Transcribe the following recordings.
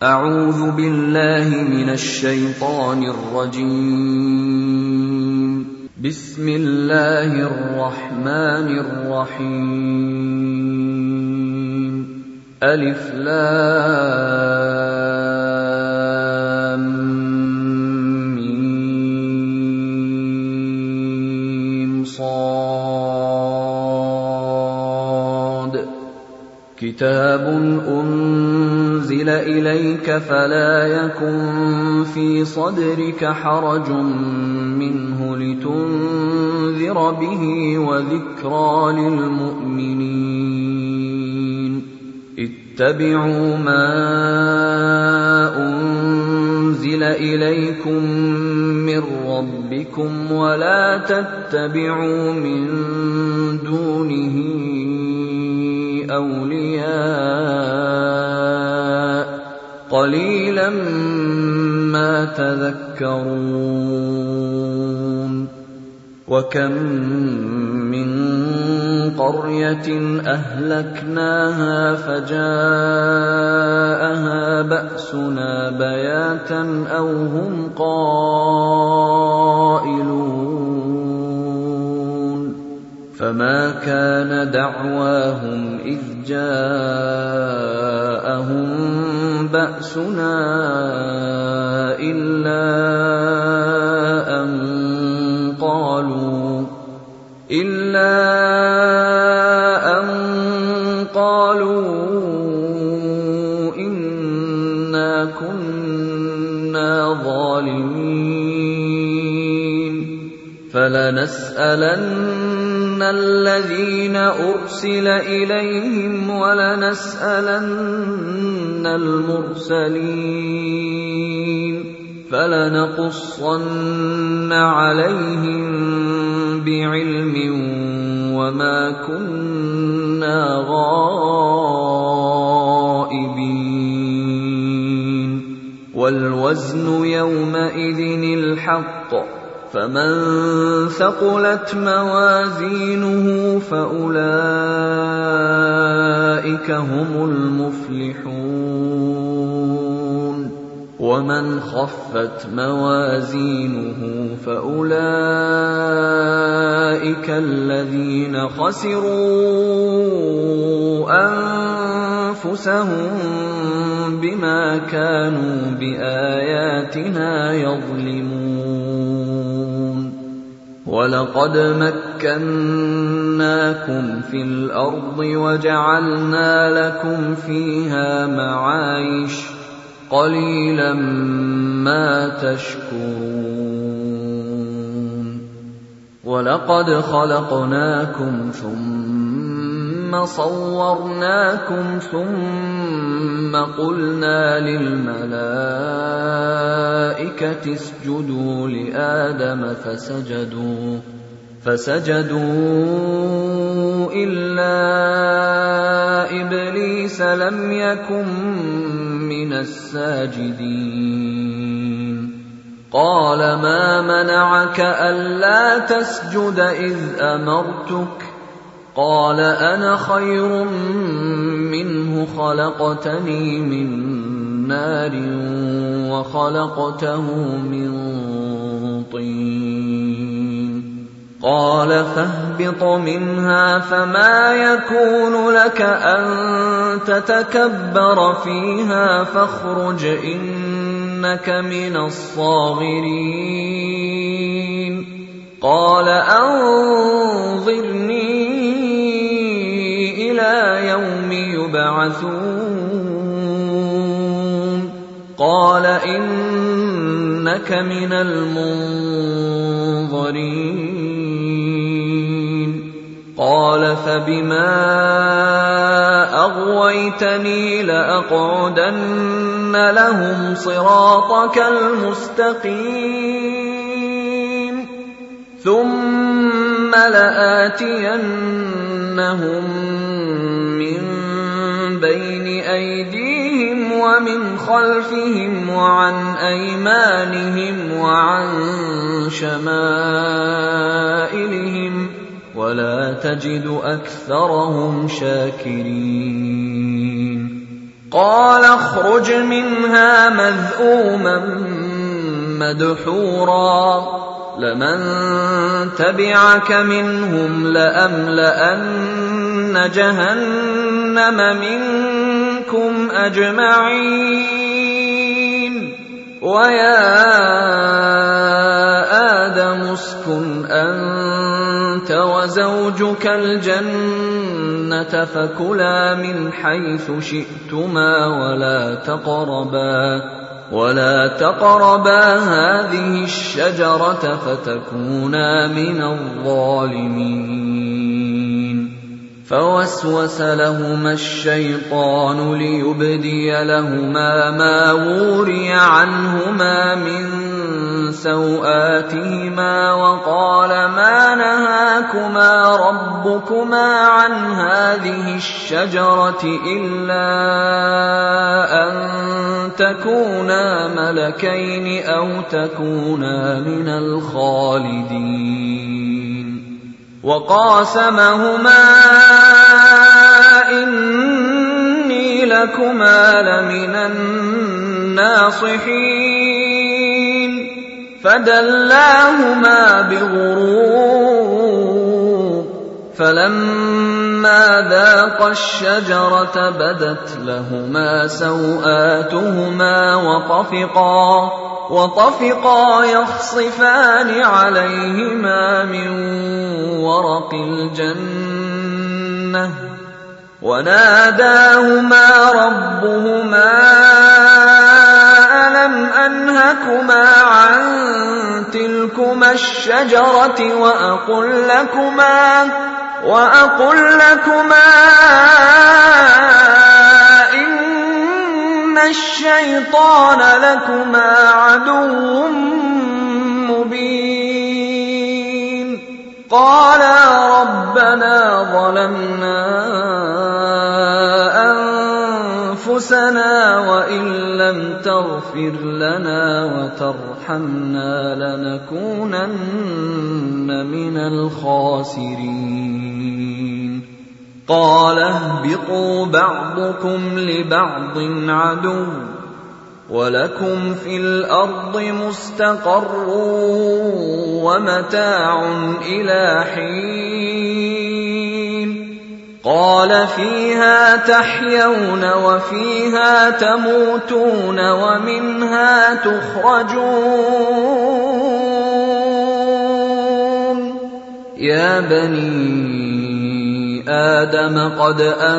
أعوذ بالله من الشيطان الرجيم. بسم الله الرحمن الرحيم. ألف لام ميم صاد. كتاب أنزل إليك فلا يكن في صدرك حرج منه لتنذر به وذكرى للمؤمنين. اتبعوا ما أنزل إليكم من ربكم ولا تتبعوا من دونه أولياء قليلا ما تذكرون. وكم من قرية أهلكناها فجاءها بأسنا بياتا أو هم قائلون. فما كان دعواهم إذ جاءهم بأسنا إلا أن قالوا إنا كنا ظالمين. فلنسألن الذين أرسل إليهم ولنسألن المرسلين. فلنقصن عليهم بعلم وما كنا غائبين. والوزن يومئذ الحق. فمن ثقلت موازينه فأولئك هم المفلحون. ومن خفت موازينه فأولئك الذين خسروا أنفسهم بما كانوا بآياتنا يظلمون. ولقد مكناكم في الأرض وجعلنا لكم فيها معايش قليلا ما تشكرون. ولقد خلقناكم ثم صورناكم ثم قلنا للملائكة اسجدوا لآدم فسجدوا إلا إبليس لم يكن من الساجدين. قال ما منعك ألا تسجد إذ أمرتك؟ قال أنا خير منه خلقتني من نار وخلقته من طين. قال فاهبط منها فما يكون لك أن تتكبر فيها فاخرج إنك من الصاغرين. قال أنظرني إلى يوم يبعثون. قال إنك من المنظرين. قال فبما أغويتني لأقعدن لهم صراطك المستقيم ثم لآتينهم من بين أيديهم ومن خلفهم وعن أيمانهم وعن شمائلهم ولا تجد أكثرهم شاكرين. قال اخرج منها مذءوما مدحورا لمن تبعك منهم لأملأن جهنم منكم أجمعين ويا آدم اسكن أنت وزوجك الجنة فكلا من حيث شئتما ولا تقربا هذه الشجرة فتكونا من الظالمين فوسوس لهما الشيطان ليبدي لهما ما وري عنهما من سوآتهما وقال ما نهاكما ربكما عن هذه الشجرة إلا أن تكونا ملكين أو تكونا من الخالدين وقاسمهما إني لكما لمن الناصحين فدلاهما بغرور فلما ذاقا الشجرة بدت لهما سوآتهما وطفقا يخصفان عليهما من ورق الجنة وناداهما ربهما ألم أنهكما عن تلكما الشجرة وأقل لكما إن الشيطان لكما عدو مبين قالا ربنا ظلمنا أنفسنا وإن لم تغفر لنا وترحمنا لنكونن من الخاسرين قال اهبطوا بعضكم لبعض عدو ولكم في الأرض مستقر ومتاع إلى حين قال فيها تحيون وفيها تموتون ومنها تخرجون يا بني آدم قد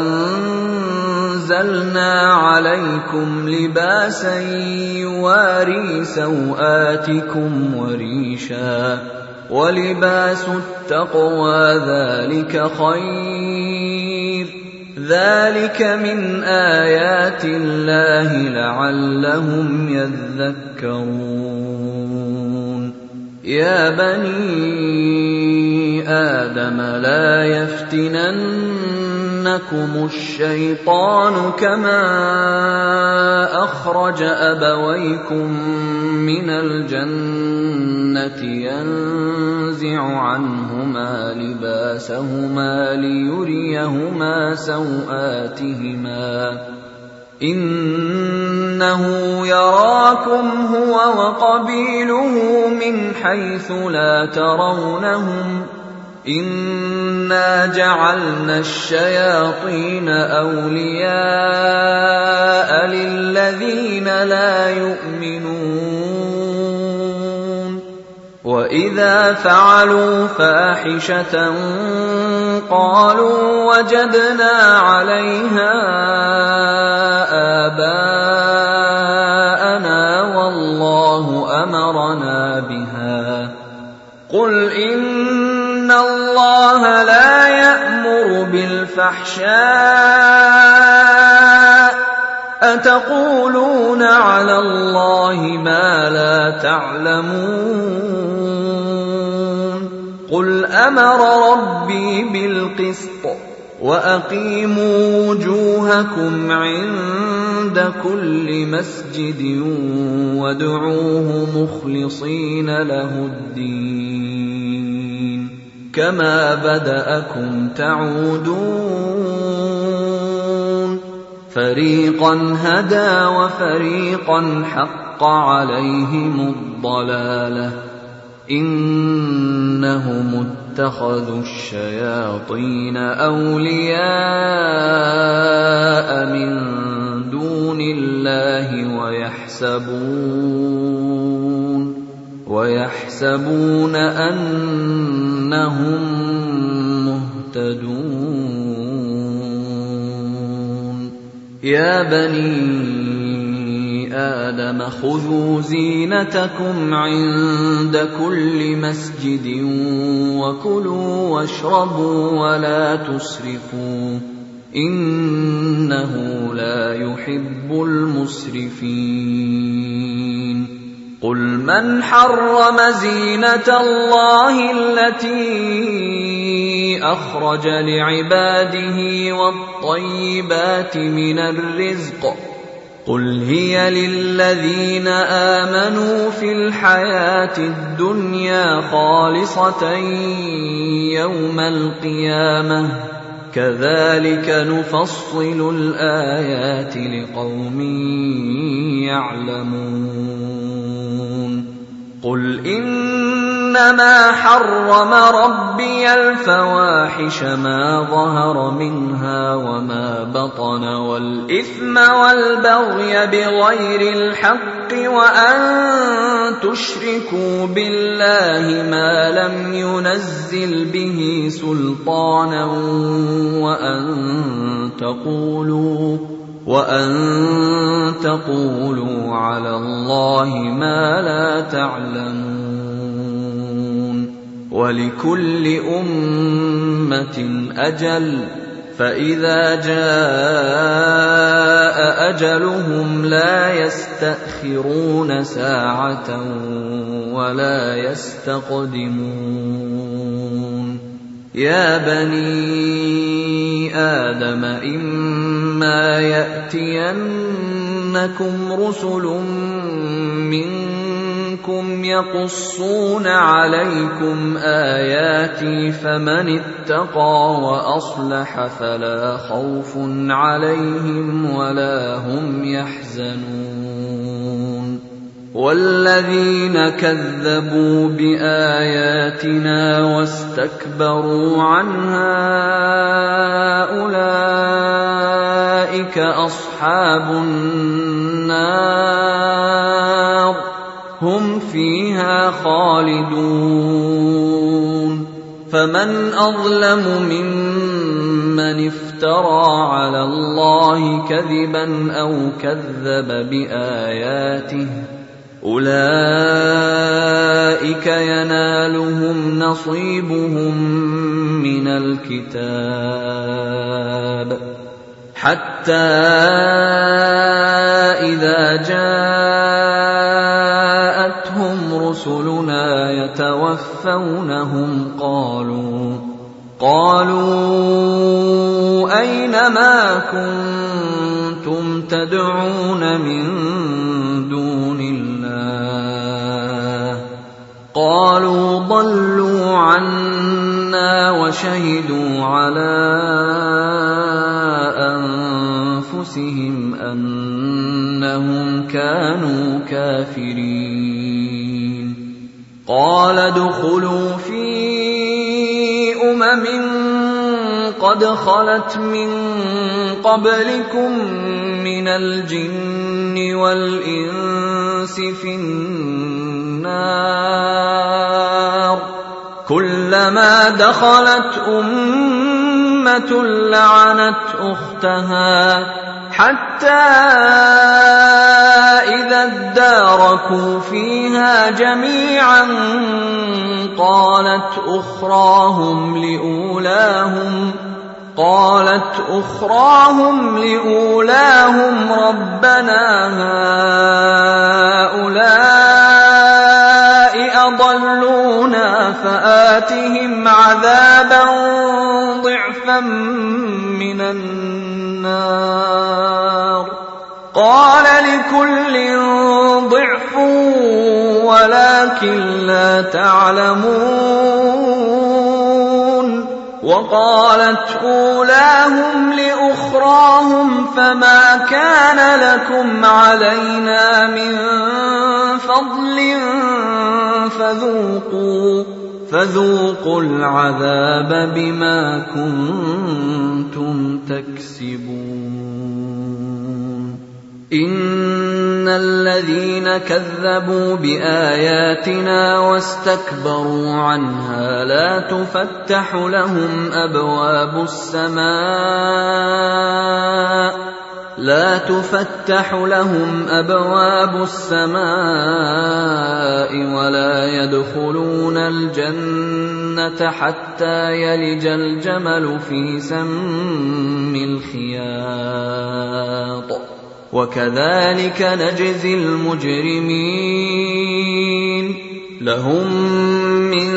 أنزلنا عليكم لباسا يواري سوآتكم وريشا ولباس التقوى ذلك خير ذلك من آيات الله لعلهم يذكرون يا بني آدم لا يفتننكم الشيطان كما أخرج أبويكم من الجنة ينزع عنهما لباسهما ليريهما سوآتهما إنه يراكم هو وقبيله من حيث لا ترونهم إنا جعلنا الشياطين أولياء للذين لا يؤمنون وإذا فعلوا فاحشة قالوا وجدنا عليها آباءنا والله أمرنا بها قل إن الله لا يأمر بالفحشاء أتقولون على الله ما لا تعلمون قل أمر ربي بالقسط وأقيموا وجوهكم عند كل مسجد وادعوه مخلصين له الدين كما بدأكم تعودون فريقا هدى وفريقا حق عليهم الضلالة إنهم اتخذوا الشياطين أولياء من دون الله ويحسبون أنهم مهتدون يا بني آدم خذوا زينتكم عند كل مسجد وكلوا واشربوا ولا تسرفوا إنه لا يحب المسرفين قل من حرم زينة الله التي أخرج لعباده والطيبات من الرزق قل هي للذين آمنوا في الحياة الدنيا خالصة يوم القيامة كذلك نفصل الآيات لقوم يعلمون قل إنما حرم ربي الفواحش ما ظهر منها وما بطن والإثم والبغي بغير الحق وأن تشركوا بالله ما لم ينزل به سلطانا وأن تقولوا على الله ما لا تعلمون ولكل أمة أجل فإذا جاء أجلهم لا يستأخرون ساعة ولا يستقدمون يا بني آدم إما يأتينكم رسل منكم يقصون عليكم آياتي فمن اتقى وأصلح فلا خوف عليهم ولا هم يحزنون والذين كذبوا بآياتنا واستكبروا عنها أولئك أصحاب النار هم فيها خالدون فمن أظلم ممن افترى على الله كذبا أو كذب بآياته أولئك ينالهم نصيبهم من الكتاب حتى إذا جاءتهم رسلنا يتوفونهم قالوا أين ما كنتم تدعون من دون الله قالوا ضلوا عنا وشهدوا على أنفسهم أنهم كانوا كافرين قال ادخلوا في قد خلت من قبلكم من الجن والإنس في النار كلما دخلت أمة لعنت أختها حتى إذا اداركوا فيها جميعا قالت أخراهم لأولاهم ربنا هؤلاء أضلونا فآتهم عذابا ضعفا من النار قال لكل ضعف ولكن لا تعلمون وقالت أولاهم لأخراهم أخراهم فما كان لكم علينا من فضل فذوقوا العذاب بما كنتم تكسبون. إن الذين كذبوا بآياتنا واستكبروا عنها لا تفتح لهم أبواب السماء ولا يدخلون الجنة حتى يلج الجمل في سم الخياط وكذلك نجزي المجرمين. لهم من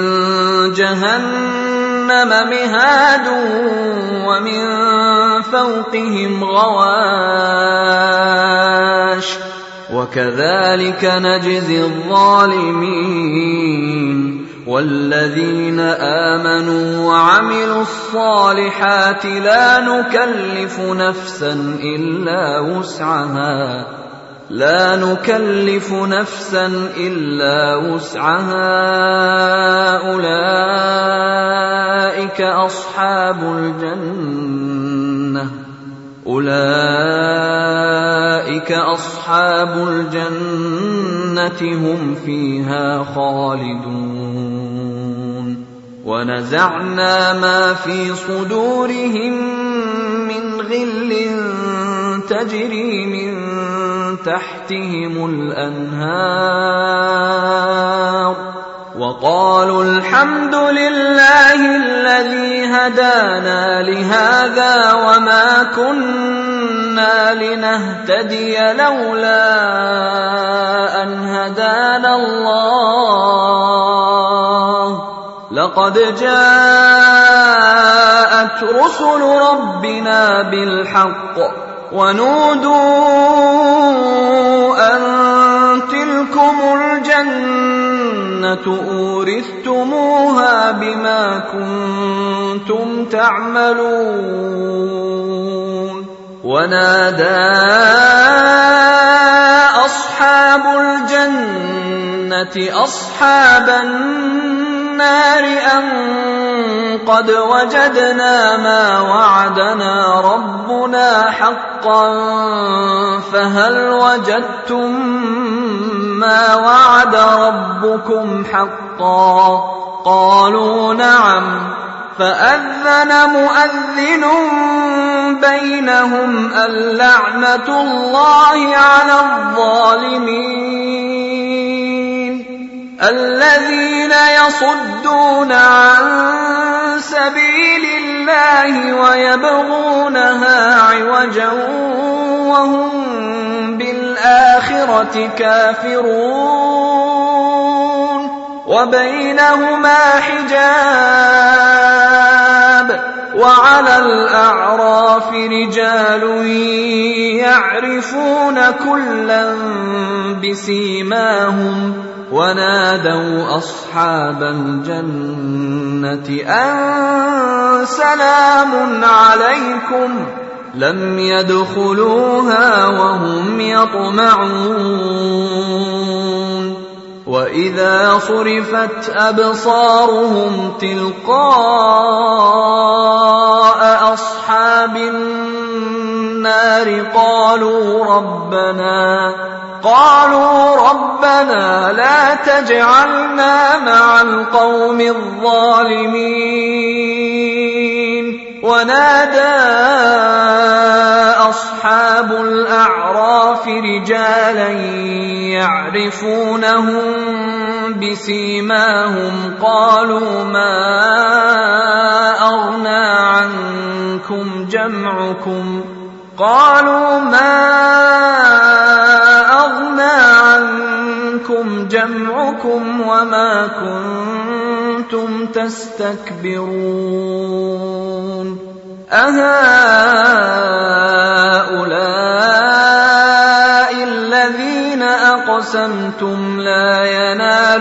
جهنم مهاد ومن فوقهم غواش وكذلك نجزي الظالمين. والذين آمنوا وعملوا الصالحات لا نكلف نفسا إلا وسعها أولئك أصحاب الجنة هم فيها خالدون. ونزعنا ما في صدورهم من غل تجري من تحتهم الأنهار وقالوا الحمد لله الذي هدانا لهذا وما كنا لنهتدي لولا أن هدانا الله لقد جاءت رسل ربنا بالحق ونودوا أن تلكم الجنة أورثتموها بما كنتم تعملون. ونادى أصحاب الجنة أصحاب النار أن قد وجدنا ما وعدنا ربنا حقا فهل وجدتم ما وعد ربكم حقا؟ قالوا نعم. فأذن مؤذن بينهم اللعنة الله على الظالمين الذين يصدون عن سبيل الله ويبغونها عوجا وهم بالآخرة كافرون وبينهما حجاب. وعلى الأعراف رجال يعرفون كلا بسيماهم ونادوا أصحاب الجنة أن سلام عليكم لم يدخلوها وهم يطمعون. وإذا صرفت أبصارهم تلقاء أصحاب النار قالوا ربنا لا تجعلنا مع القوم الظالمين. ونادى أصحاب الأعراف رجالا يعرفونهم بسيماهم قالوا ما أغنى عنكم جمعكم وما كنتم تستكبرون أهؤلاء الذين أقسمتم لا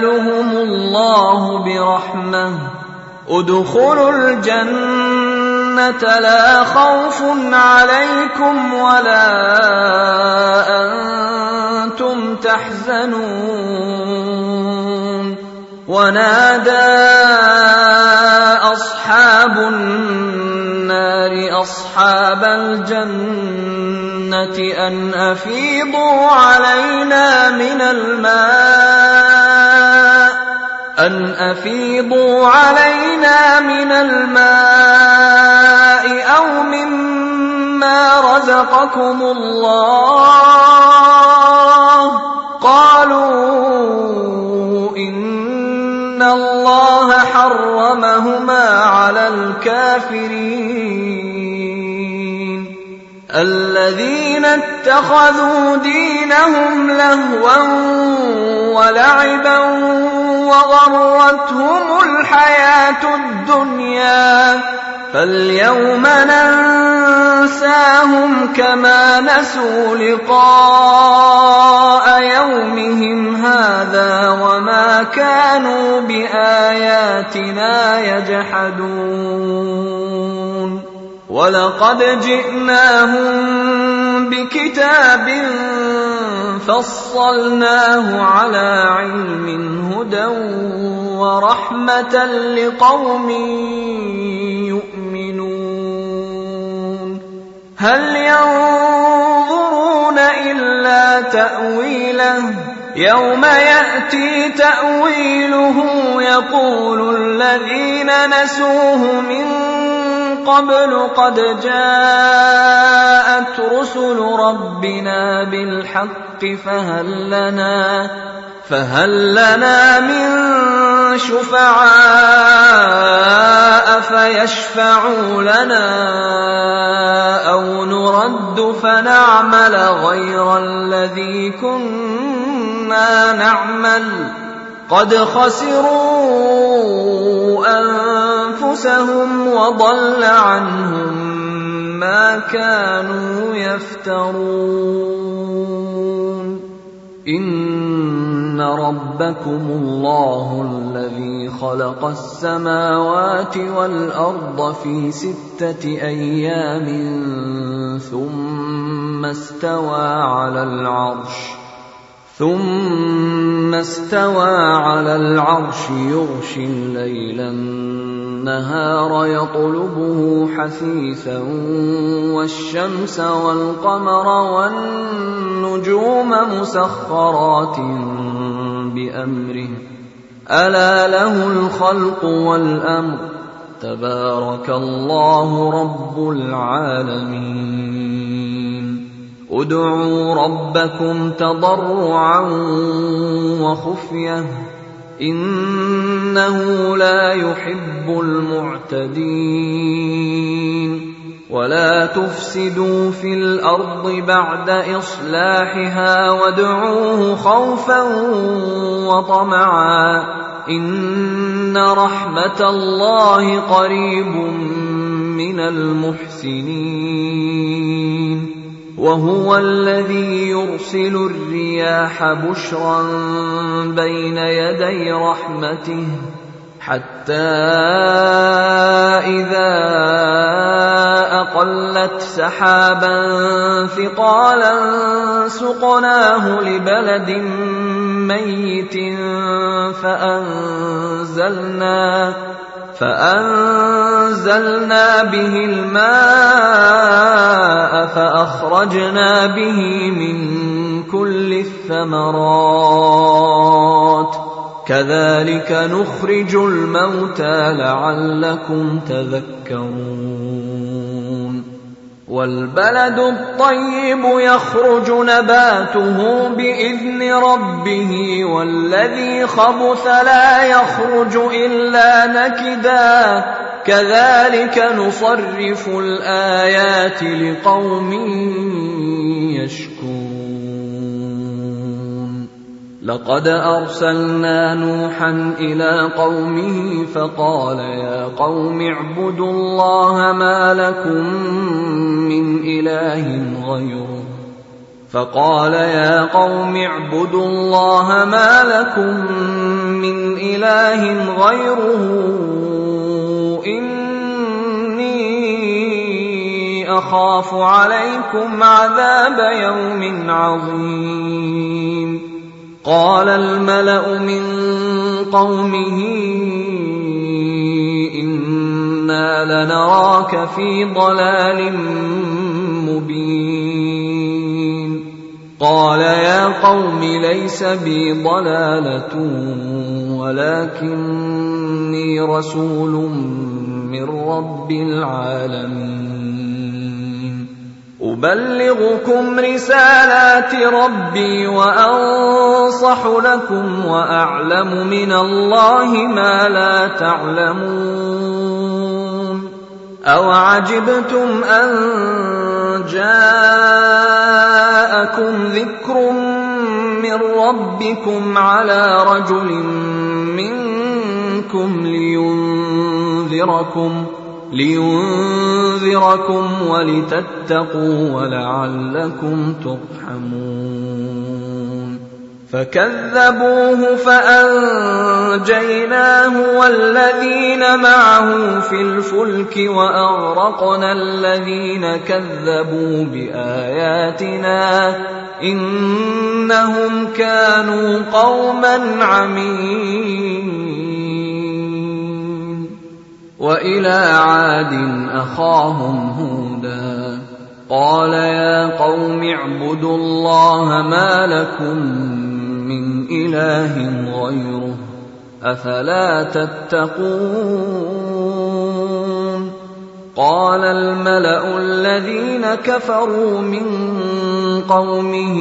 ينالهم الله برحمة ادخلوا الجنة لا خوف عليكم ولا أنتم تحزنون ونادى أصحاب النار أصحاب الجنة أن أفيضوا علينا من الماء أو مما رزقكم الله قالوا إن الله حرمهما على الكافرين الذين اتخذوا دينهم لهوا ولعبا وغرتهم الحياة الدنيا فاليوم ننساهم كما نسوا لقاء يومهم هذا وما كانوا بآياتنا يجحدون ولقد جئناهم بكتاب فصلناه على علم هدى ورحمة لقوم يؤمنون هل ينظرون إلا تأويله يوم يأتي تأويله يقول الذين نسوه من قبل قد جاءت رسل ربنا بالحق فهل لنا من شفعاء فيشفعوا لنا أو نرد فنعمل غير الذي كنا نعمل قد خسروا أنفسهم وضل عنهم ما كانوا يفترون إن ربكم الله الذي خلق السماوات والأرض في 6 أيام ثم استوى على العرش يغشي الليل النهار يطلبه حثيثا والشمس والقمر والنجوم مسخرات بأمره ألا له الخلق والأمر تبارك الله رب العالمين ادعوا ربكم تضرعا وخفية إنه لا يحب المعتدين ولا تفسدوا في الأرض بعد إصلاحها وادعوه خوفا وطمعا إن رحمة الله قريب من المحسنين وهو الذي يرسل الرياح بشرا بين يدي رحمته حتى إذا أقلت سحابا ثقالا سقناه لبلد ميت فأنزلنا به الماء فأخرجنا به من كل الثمرات كذلك نخرج الموتى لعلكم تذكرون والبلد الطيب يخرج نباته بإذن ربه والذي خبث لا يخرج إلا نكدا كذلك نصرف الآيات لقوم يشكرون لقد أرسلنا نوحا إلى قومه فقال يا قوم اعبدوا الله ما لكم من إله غيره إني أخاف عليكم عذاب يوم عظيم. قال الملأ من قومه إنا لنراك في ضلال مبين. قال يا قوم ليس بي ضلالة ولكني رسول من رب العالمين أبلغكم رسالات ربي وأنصح لكم وأعلم من الله ما لا تعلمون. أوعجبتم أن جاءكم ذكر من ربكم على رجل منكم لينذركم ولتتقوا ولعلكم ترحمون. فكذبوه فأنجيناه والذين معه في الفلك وأغرقنا الذين كذبوا بآياتنا إنهم كانوا قوما عمين. وإلى عاد أخاهم هودا قال يا قوم اعبدوا الله ما لكم من إله غيره أفلا تتقون. قال الملأ الذين كفروا من قومه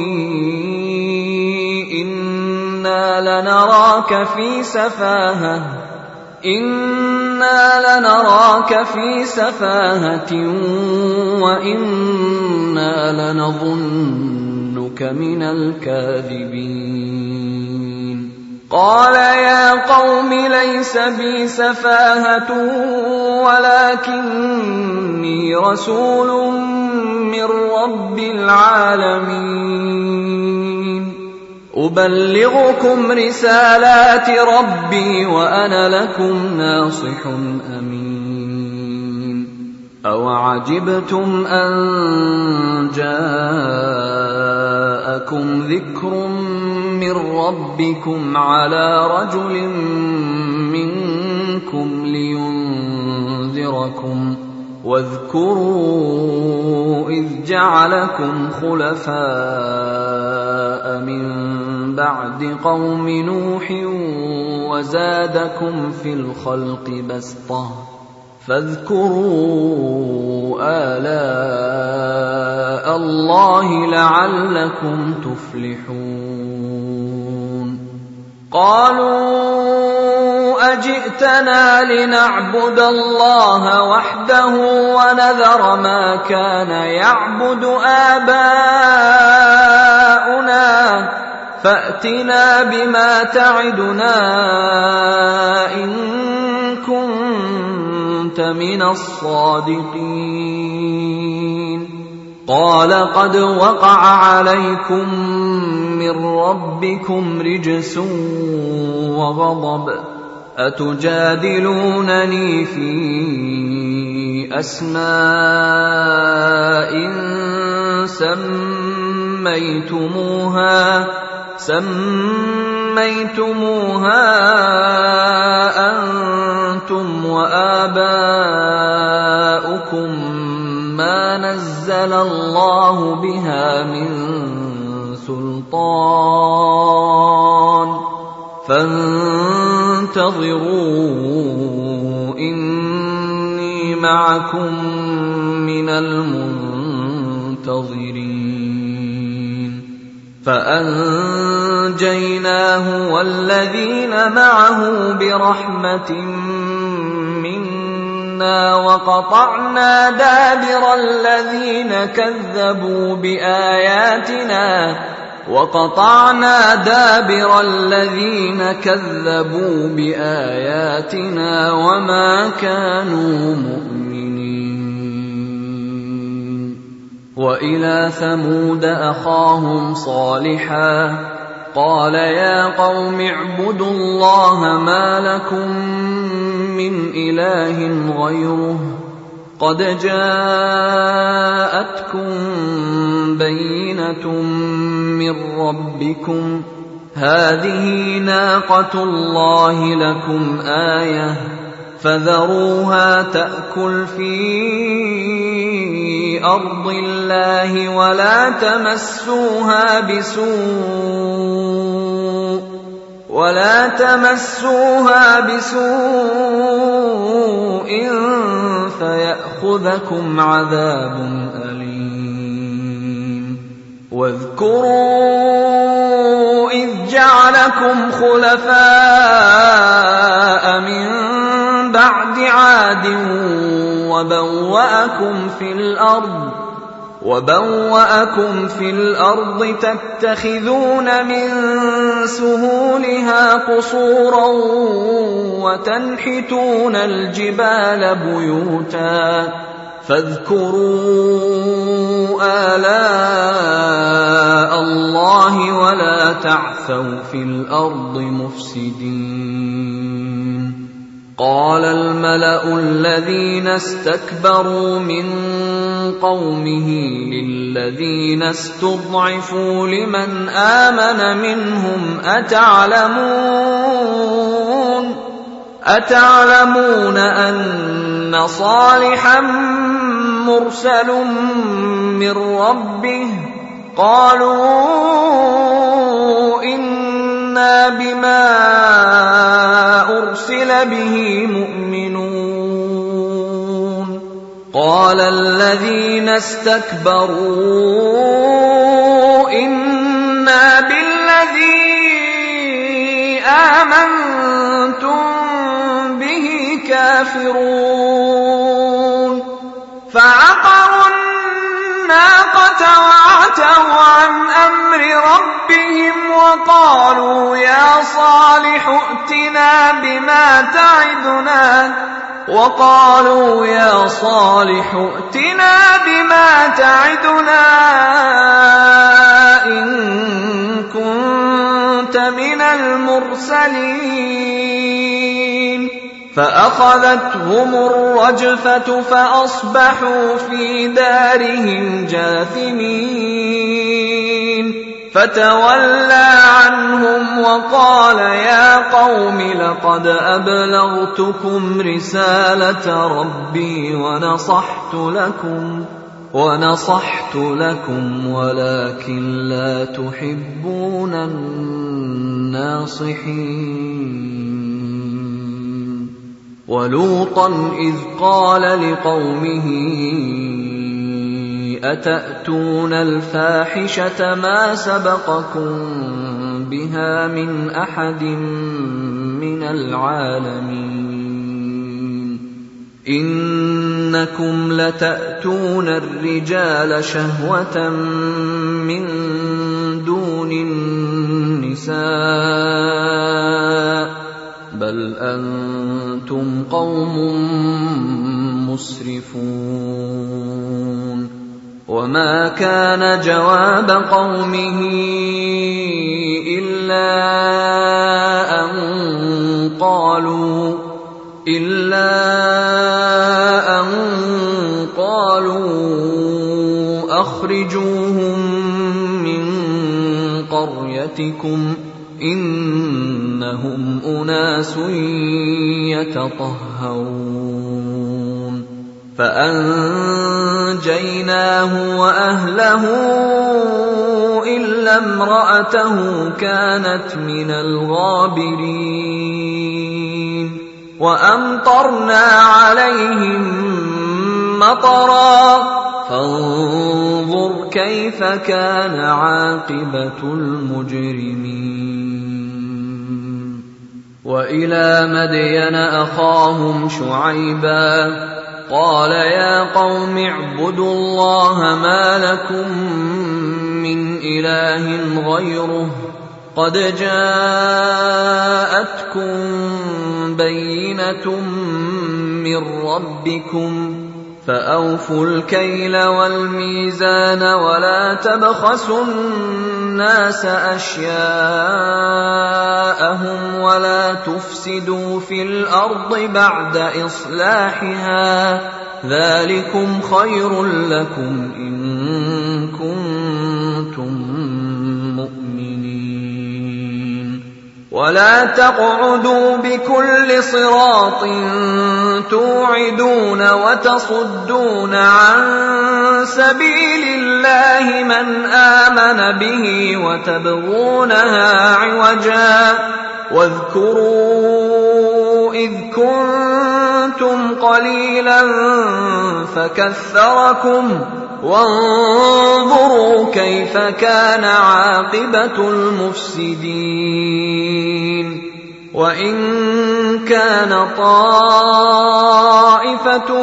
إنا لنراك في سفاهة وإنا لنظنك من الكاذبين. قال يا قوم ليس بي سفاهة ولكني رسول من رب العالمين أبلغكم رسالات ربي وأنا لكم ناصح أمين. أوعجبتم أن جاءكم ذكر من ربكم على رجل منكم لينذركم واذكروا إذ جعلكم خلفاء من بعد قوم نوح وزادكم في الخلق بسطة فاذكروا آلاء الله لعلكم تفلحون. قالوا أجئتنا لنعبد الله وحده ونذر ما كان يعبد آباؤنا فأتنا بما تعدنا إن كنت من الصادقين. قال قد وقع عليكم من ربكم رجس وغضب أتجادلونني في أسماء سميتموها أنتم وآباؤكم ما نزل الله بها من سلطان فانتظروا إني معكم من المنتظرين. فأنجيناه والذين معه برحمة منا وقطعنا دابر الذين كذبوا بآياتنا وما كانوا مؤمنين. وإلى ثمود أخاهم صالحا قال يا قوم اعبدوا الله ما لكم من إله غيره قد جاءتكم بينة من ربكم هذه ناقة الله لكم آية فذروها تأكل في أرض الله ولا تمسوها بسوء فيأخذكم عذاب أليم واذكروا إذ جعلكم خلفاء من بعد عاد وبوأكم في الأرض تتخذون من سهولها قصورا وتنحتون الجبال بيوتا فاذكروا آلاء الله ولا تعثوا في الأرض مفسدين. قال الملأ الذين استكبروا من قومه للذين استضعفوا لمن آمن منهم أتعلمون أن صالحا مرسل من ربه قالوا إنا بما أرسل به مؤمنون. قال الذين استكبروا إنا بالذي آمنتم به كافرون. فعقروا الناقة وعتوا عن أمر ربهم وقالوا يا صالح ائتنا بما تعدنا إن كنت من المرسلين. فأخذتهم الرجفة فأصبحوا في دارهم جاثمين. فتولى عنهم وقال يا قوم لقد أبلغتكم رسالة ربي ونصحت لكم ولكن لا تحبون الناصحين. ولوطا إذ قال لقومه أتأتون الفاحشة ما سبقكم بها من أحد من العالمين إنكم لتأتون الرجال شهوة من دون النساء بل أنتم قوم مسرفون. وما كان جواب قومه إلا أن قالوا أخرجوهم من قريتكم إنهم أناس يتطهرون. فأنجيناه وأهله إلا امرأته كانت من الغابرين. وأمطرنا عليهم مطرا فانظر كيف كان عاقبة المجرمين. وإلى مدين أخاهم شعيبا قال يا قوم اعبدوا الله ما لكم من إله غيره قد جاءتكم بينة من ربكم فأوفوا الكيل والميزان ولا تبخسوا الناس أشياءهم ولا تفسدوا تفسدوا في الأرض بعد إصلاحها ذلكم خير لكم إن كنتم مؤمنين ولا تقعدوا بكل صراط توعدون وتصدون عن سبيل الله من آمن به وتبغونها عوجا واذكروا إذ كنتم قليلا فكثركم وانظروا كيف كان عاقبة المفسدين وإن كان طائفة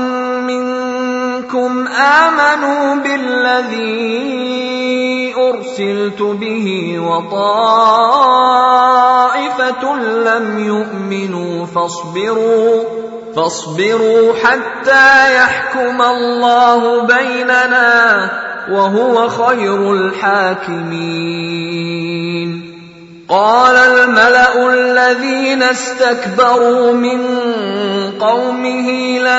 منكم آمنوا بالذي أرسلت به وطائفة لم يؤمنوا فاصبروا حتى يحكم الله بيننا وهو خير الحاكمين قال الملأ الذين استكبروا من قومه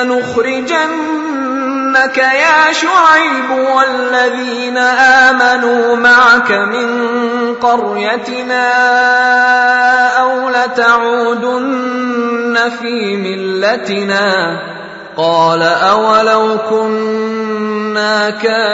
لنخرجنك يا شعيب والذين آمنوا معك من قريتنا أو لتعودن في ملتنا قال أولو كنا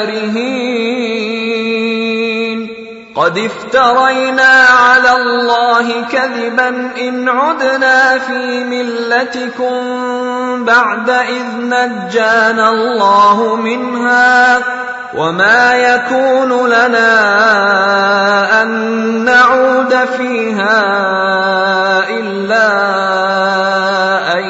كارهين قد افترينا على الله كذبا إن عدنا في ملتكم بعد إذ نجانا الله منها وما يكون لنا أن نعود فيها إلا أن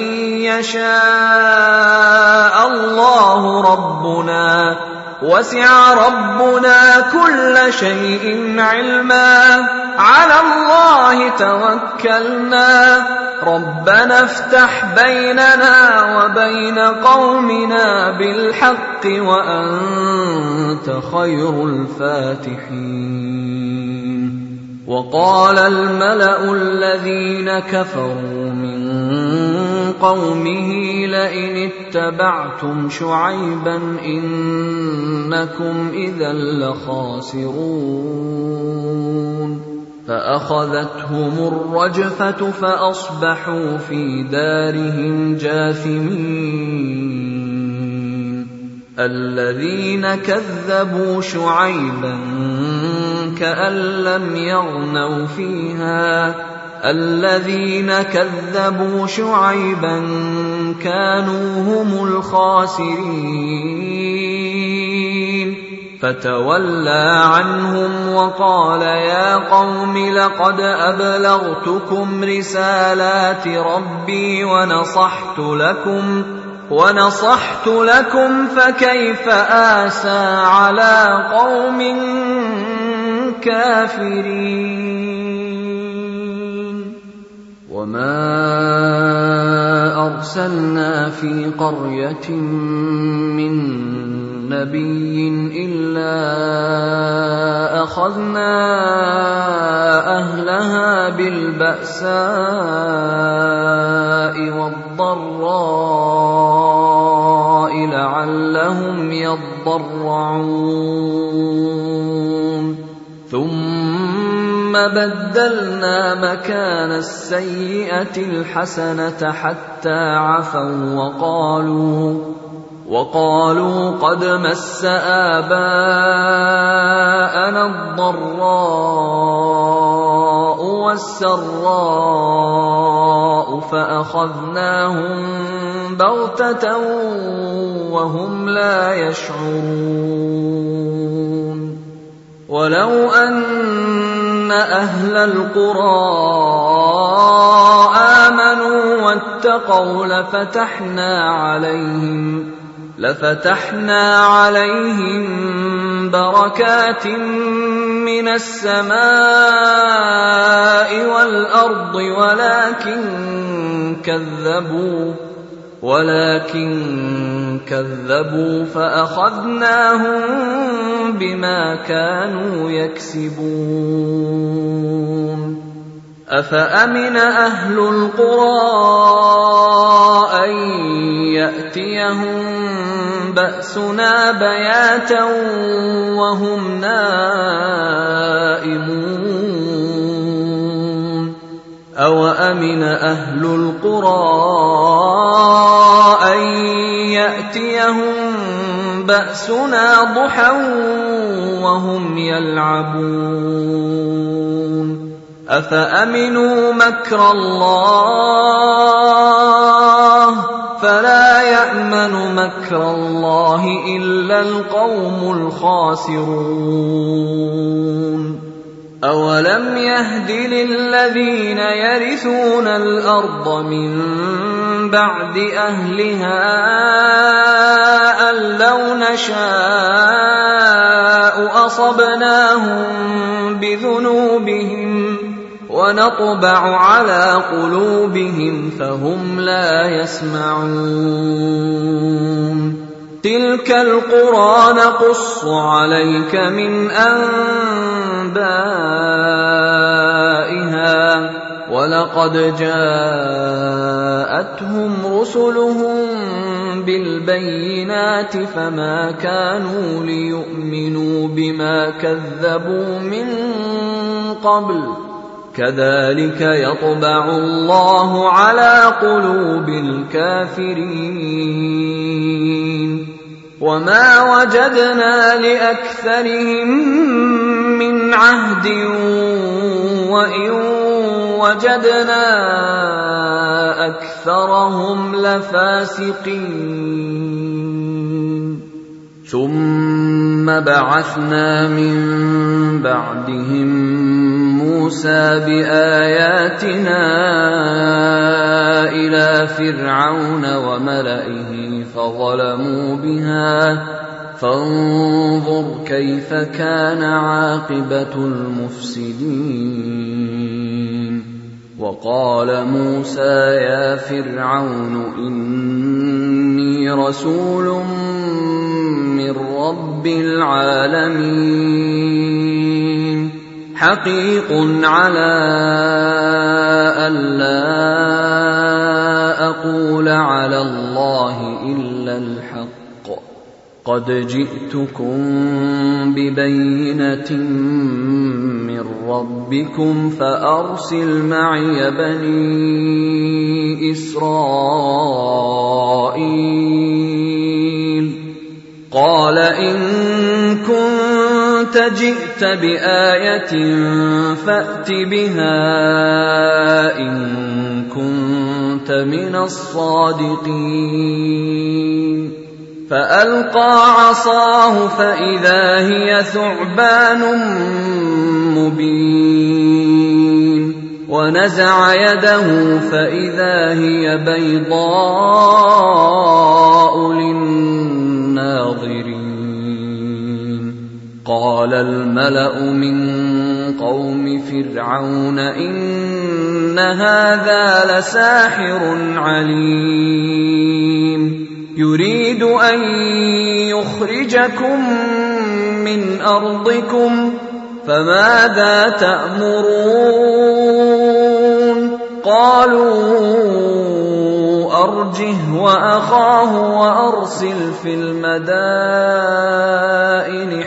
يشاء الله ربنا وسع ربنا كل شيء علما على الله توكلنا ربنا افتح بيننا وبين قومنا بالحق وأنت خير الفاتحين وقال الملأ الذين كفروا من قومه لئن اتبعتم شعيبا إنكم إذا لخاسرون فأخذتهم الرجفة فأصبحوا في دارهم جاثمين الذين كذبوا شعيبا كأن لم يغنوا فيها الذين كذبوا شعيبا كانوا هم الخاسرين فتولى عنهم وقال يا قوم لقد أبلغتكم رسالات ربي ونصحت لكم فكيف آسى على قوم كافرين وما أرسلنا في قرية من نبي إلا أخذنا أهلها بالبأساء والضراء لعلهم يضرعون ثم بدلنا مكان السيئة الحسنة حتى عفوا وقالوا قد مس آباءنا الضراء والسراء فأخذناهم بغتة وهم لا يشعرون ولو أن أهل القرى آمنوا واتقوا لفتحنا عليهم بركات من السماء والأرض ولكن كذبوا فأخذناهم بما كانوا يكسبون أفأمن أهل القرى أن يأتيهم بأسنا بياتا وهم نائمون أوأمن أهل القرى أن يأتيهم بأسنا ضحى وهم يلعبون أفأمنوا مكر الله فلا يأمن مكر الله إلا القوم الخاسرون أولم يهد للذين يرثون الأرض من بعد أهلها أن لو نشاء أصبناهم بذنوبهم ونطبع على قلوبهم فهم لا يسمعون تلك القرى نقص عليك من أنبائها ولقد جاءتهم رسلهم بالبينات فما كانوا ليؤمنوا بما كذبوا من قبل كذلك يطبع الله على قلوب الكافرين وما وجدنا لأكثرهم من عهد وإن وجدنا أكثرهم لفاسقين ثم بعثنا من بعدهم موسى بآياتنا إلى فرعون وملئه فظلموا بها فانظر كيف كان عاقبة المفسدين وقال موسى يا فرعون إني رسول من رب العالمين حقيق على ألا أقول على الله إلا الحق قد جئتكم ببينة من ربكم فأرسل معي بني إسرائيل قال إن كنت جئت بآية فأت بها إن كنت من الصادقين فألقى عصاه فإذا هي ثعبان مبين ونزع يده فإذا هي بيضاء للناظرين قال الملأ من قوم فرعون إن هذا لساحر عليم يريد أن يخرجكم من أرضكم فماذا تأمرون قالوا أرجه وأخاه وأرسل في المدائن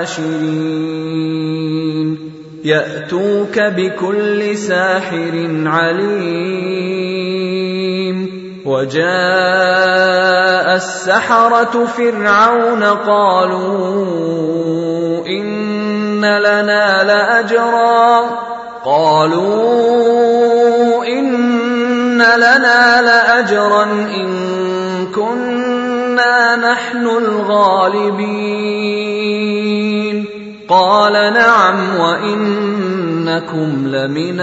حاشرين يأتوك بكل ساحر عليم وجاء السحرة فرعون قالوا إن لنا لأجرا إن كنا نحن الغالبين قال نعم وإنكم لمن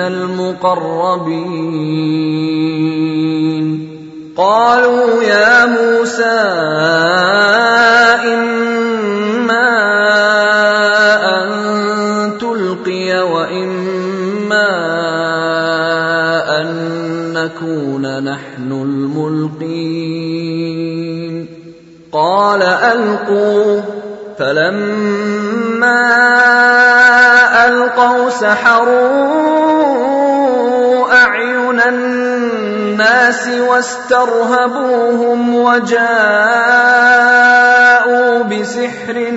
المقربين قالوا يا موسى إما أن تلقي وإما أن نكون نحن الملقين قال ألقوا فلما ألقوا سحروا الناس واسترهبوهم وجاءوا بسحر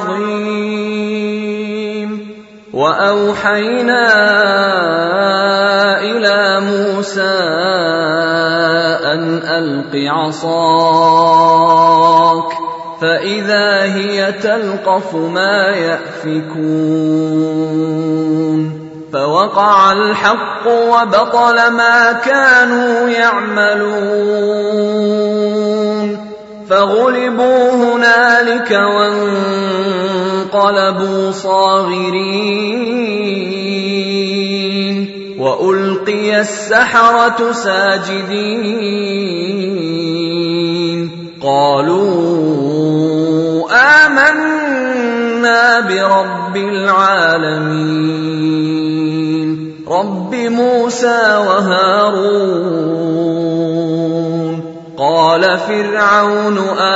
عظيم. وأوحينا إلى موسى أن ألق عصاك فإذا هي تلقف ما يأفكون. فوقع الحق وبطل ما كانوا يعملون. فغلبوا هنالك وانقلبوا صاغرين. وألقي السحرة ساجدين قالوا آمنا برب العالمين رب موسى وهارون. قال فرعون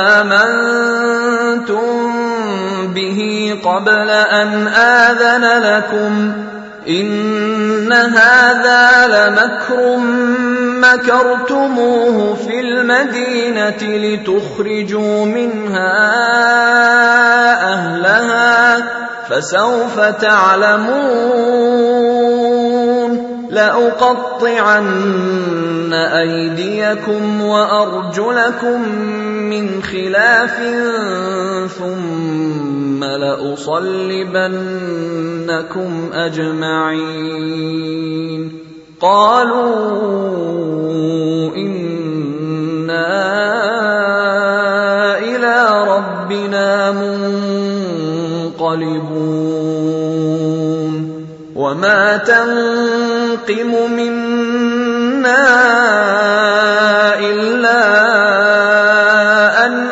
آمنتم به قبل أن آذن لكم إن هذا لمكر مكرتموه في المدينة لتخرجوا منها أهلها فسوف تعلمون. لأقطعن أيديكم وأرجلكم من خلاف ثم لأصلبنكم أجمعين. قالوا إنا إلى ربنا منقلبون. وما تنقم منا إلا أن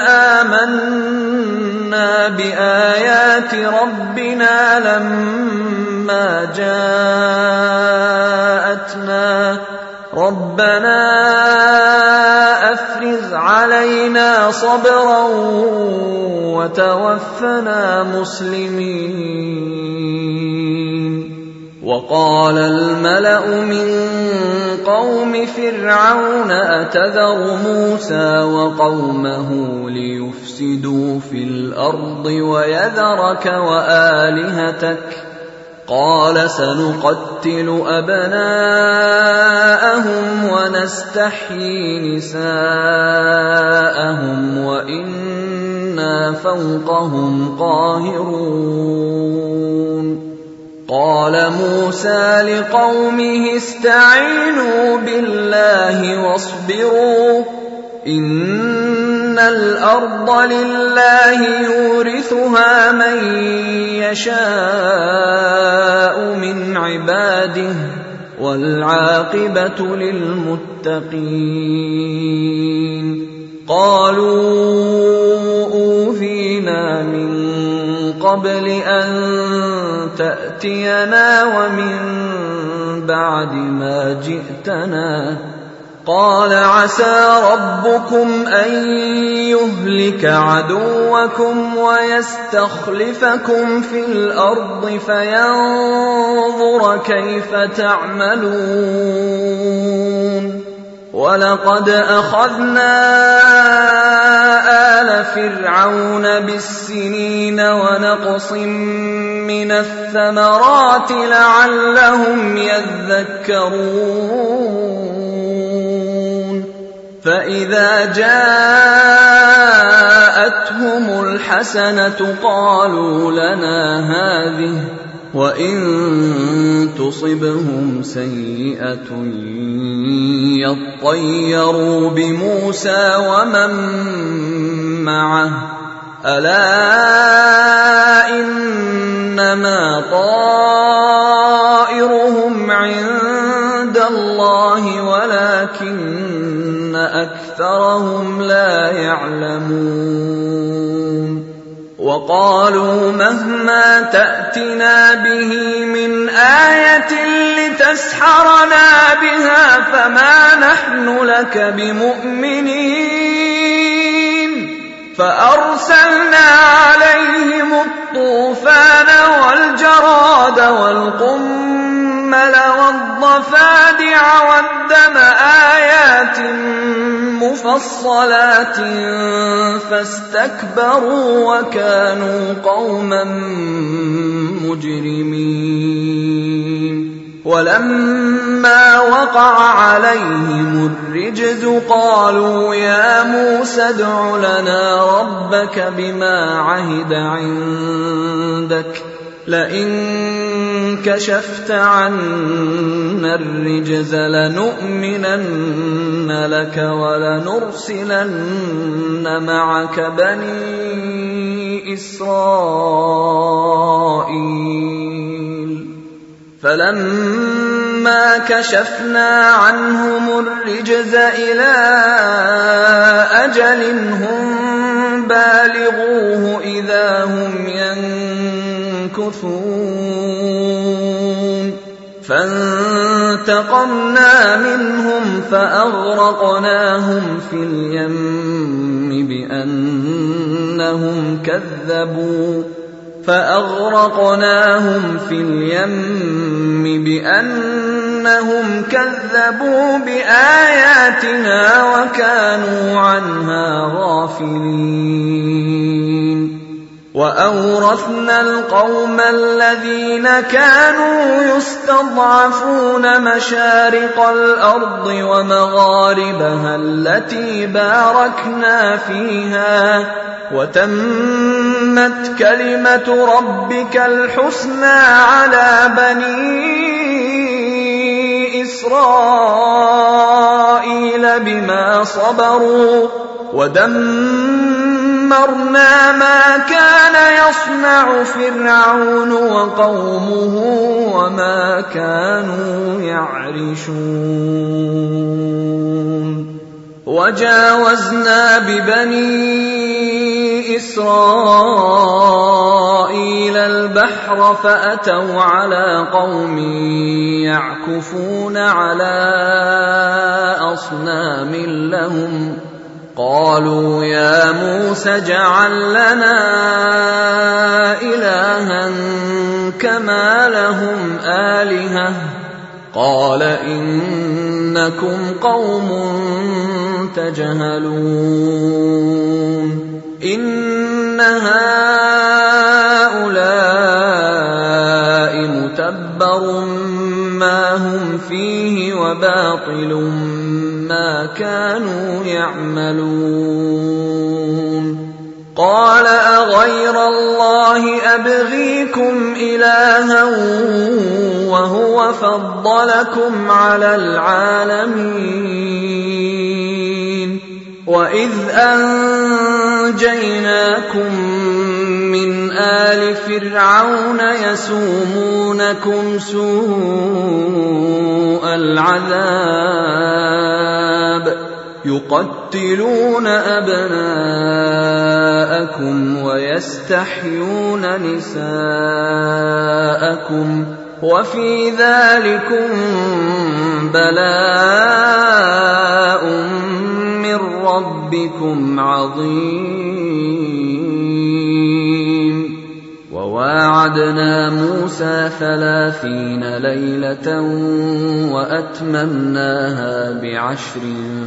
آمنا بآيات ربنا لما جاءتنا ربنا أفرغ علينا صبرا وتوفنا مسلمين. وقال الملأ من قوم فرعون أتذر موسى وقومه ليفسدوا في الأرض ويذرك وآلهتك قال سنقتل أبناءهم ونستحيي نساءهم وإنا فوقهم قاهرون. قال موسى لقومه استعينوا بالله واصبروا إن الأرض لله يورثها من يشاء من عباده والعاقبة للمتقين. قالوا أوذينا من قبل أن تأتينا ومن بعد ما جئتنا قال عسى ربكم أن يهلك عدوكم ويستخلفكم في الأرض فينظر كيف تعملون. ولقد أخذنا آل فرعون بالسنين ونقص من الثمرات لعلهم يذكرون. فإذا جاءتهم الحسنة قالوا لنا هذه وإن تصبهم سيئة يطيروا بموسى ومن معه ألا إنما طائرهم عند الله ولكن أكثرهم لا يعلمون. وقالوا مهما تأتنا به من آية لتسحرنا بها فما نحن لك بمؤمنين. فأرسلنا عليهم الطوفان والجراد والقمل والقمل والضفادع والدم آيات مفصلات فاستكبروا وكانوا قوما مجرمين ولما وقع عليهم الرجز قالوا يا موسى ادع لنا ربك بما عهد عندك لئن كشفت عنا الرجز لنؤمنن لك ولنرسلن معك بني إسرائيل فلما كشفنا عنهم الرجز إلى أجل هم بالغوه إذا هم ينكثون فانتقمنا منهم فأغرقناهم في اليم بأنهم كذبوا بآياتنا وكانوا عنها غافلين وأورثنا القوم الذين كانوا يستضعفون مشارق الأرض ومغاربها التي باركنا فيها وتمت كلمة ربك الحسنى على بني إسرائيل بما صبروا ودمرنا ما كان يصنع فرعون وقومه وما كانوا يعرشون وجاوزنا ببني إسرائيل البحر فأتوا على قوم يعكفون على أصنام لهم قالوا يا موسى اجعل لنا إلها كما لهم آلهة قال إنكم قوم تجهلون إن هؤلاء متبر ما هم فيه وباطل ما كانوا يعملون قال أغير الله أبغيكم إلها وهو فضلكم على العالمين وإذ أنجيناكم من آل فرعون يسومونكم سوء العذاب يقتلون أبناءكم ويستحيون نساءكم وفي ذلكم بلاء من ربكم عظيم وواعدنا موسى 30 ليلة وأتممناها ب10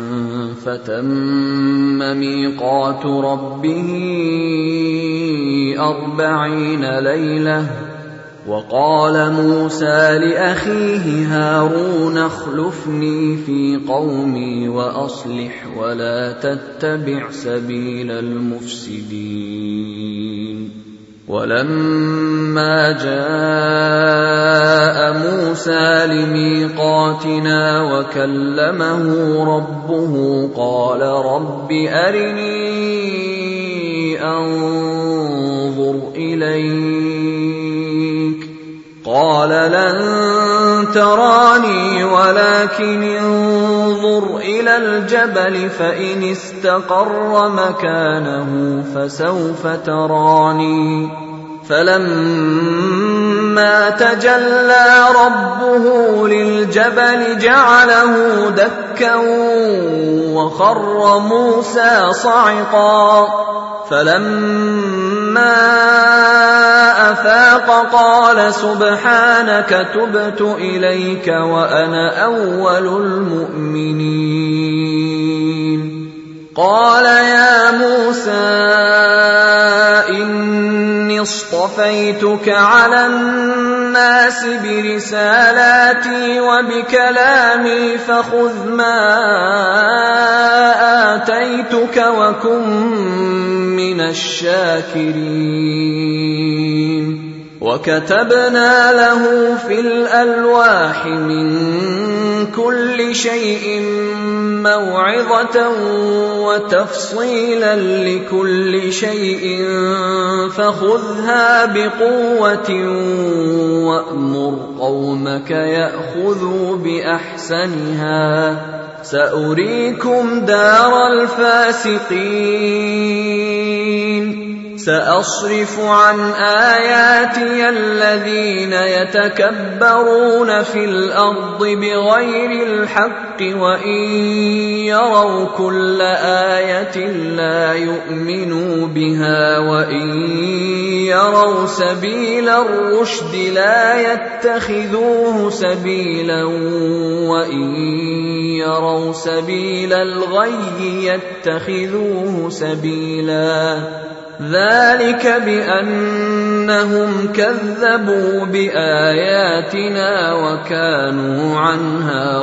فتم ميقات ربه 40 ليلة وقال موسى لأخيه هارون اخلفني في قومي وأصلح ولا تتبع سبيل المفسدين ولما جاء موسى لميقاتنا وكلمه ربه قال رب أرني أنظر إليك قال لن تراني ولكن انظر إلى الجبل فإن استقر مكانه فسوف تراني فلما تجلى ربه للجبل جعله دكا وخر موسى صعقا فلما أفاق قال سبحانك تبت إليك وأنا أول المؤمنين. قال يا موسى إني اصطفيتك على الناس برسالاتي وبكلامي فخذ ما آتيتك وكن من الشاكرين. وكتبنا له في الألواح من كل شيء موعظة وتفصيلا لكل شيء فخذها بقوة وأمر قومك يأخذوا بأحسنها سأريكم دار الفاسقين. سأصرف عن آياتي الذين يتكبرون في الأرض بغير الحق وإن يروا كل آية لا يؤمنوا بها وإن يروا سبيل الرشد لا يتخذوه سبيلا وإن يروا سبيل الغي يتخذوه سبيلا. ذلك بأنهم كذبوا بآياتنا وكانوا عنها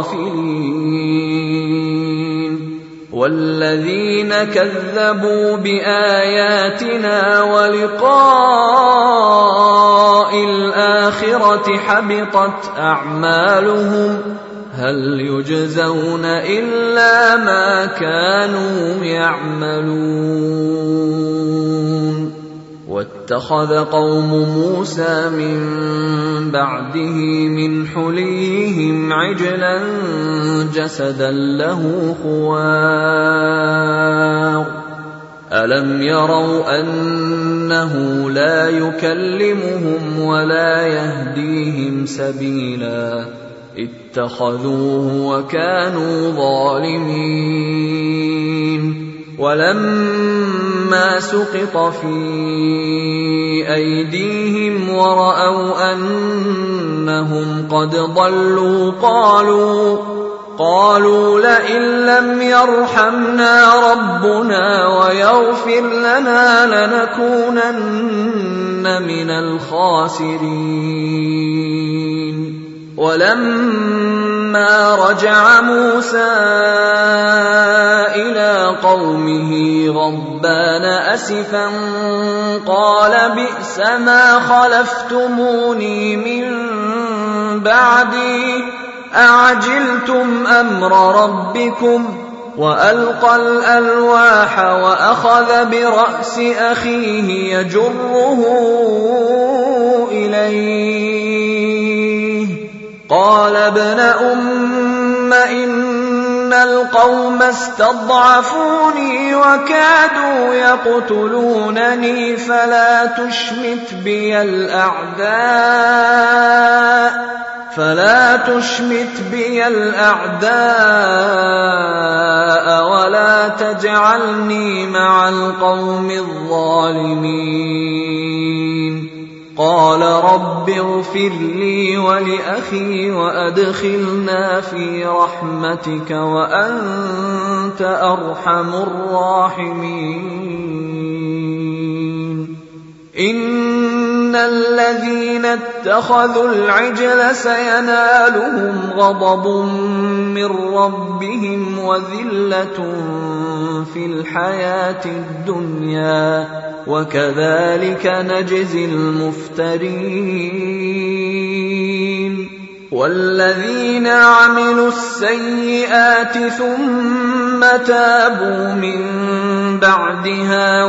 غافلين. والذين كذبوا بآياتنا ولقاء الآخرة حبطت أعمالهم هل يجزون إلا ما كانوا يعملون. واتخذ قوم موسى من بعده من حليهم عجلا جسدا له خوار ألم يروا أنه لا يكلمهم ولا يهديهم سبيلا اتخذوه وكانوا ظالمين. ولما سقط في أيديهم ورأوا أنهم قد ضلوا قالوا لئن لم يرحمنا ربنا ويغفر لنا لنكونن من الخاسرين. ولما رجع موسى إلى قومه غضبان أسفا قال بئس ما خلفتموني من بعدي أعجلتم أمر ربكم. وألقى الألواح وأخذ برأس أخيه يجره إليه قال ابن أم إن القوم استضعفوني وكادوا يقتلونني فلا تشمت بي الأعداء ولا تجعلني مع القوم الظالمين. قال رب اغفر لي ولأخي وأدخلنا في رحمتك وأنت أرحم الراحمين. إن الذين اتخذوا العجل سينالهم غضب من ربهم وذلة في الحياة الدنيا وكذلك نجزي المفترين. والذين عملوا السيئات ثم تابوا من بعدها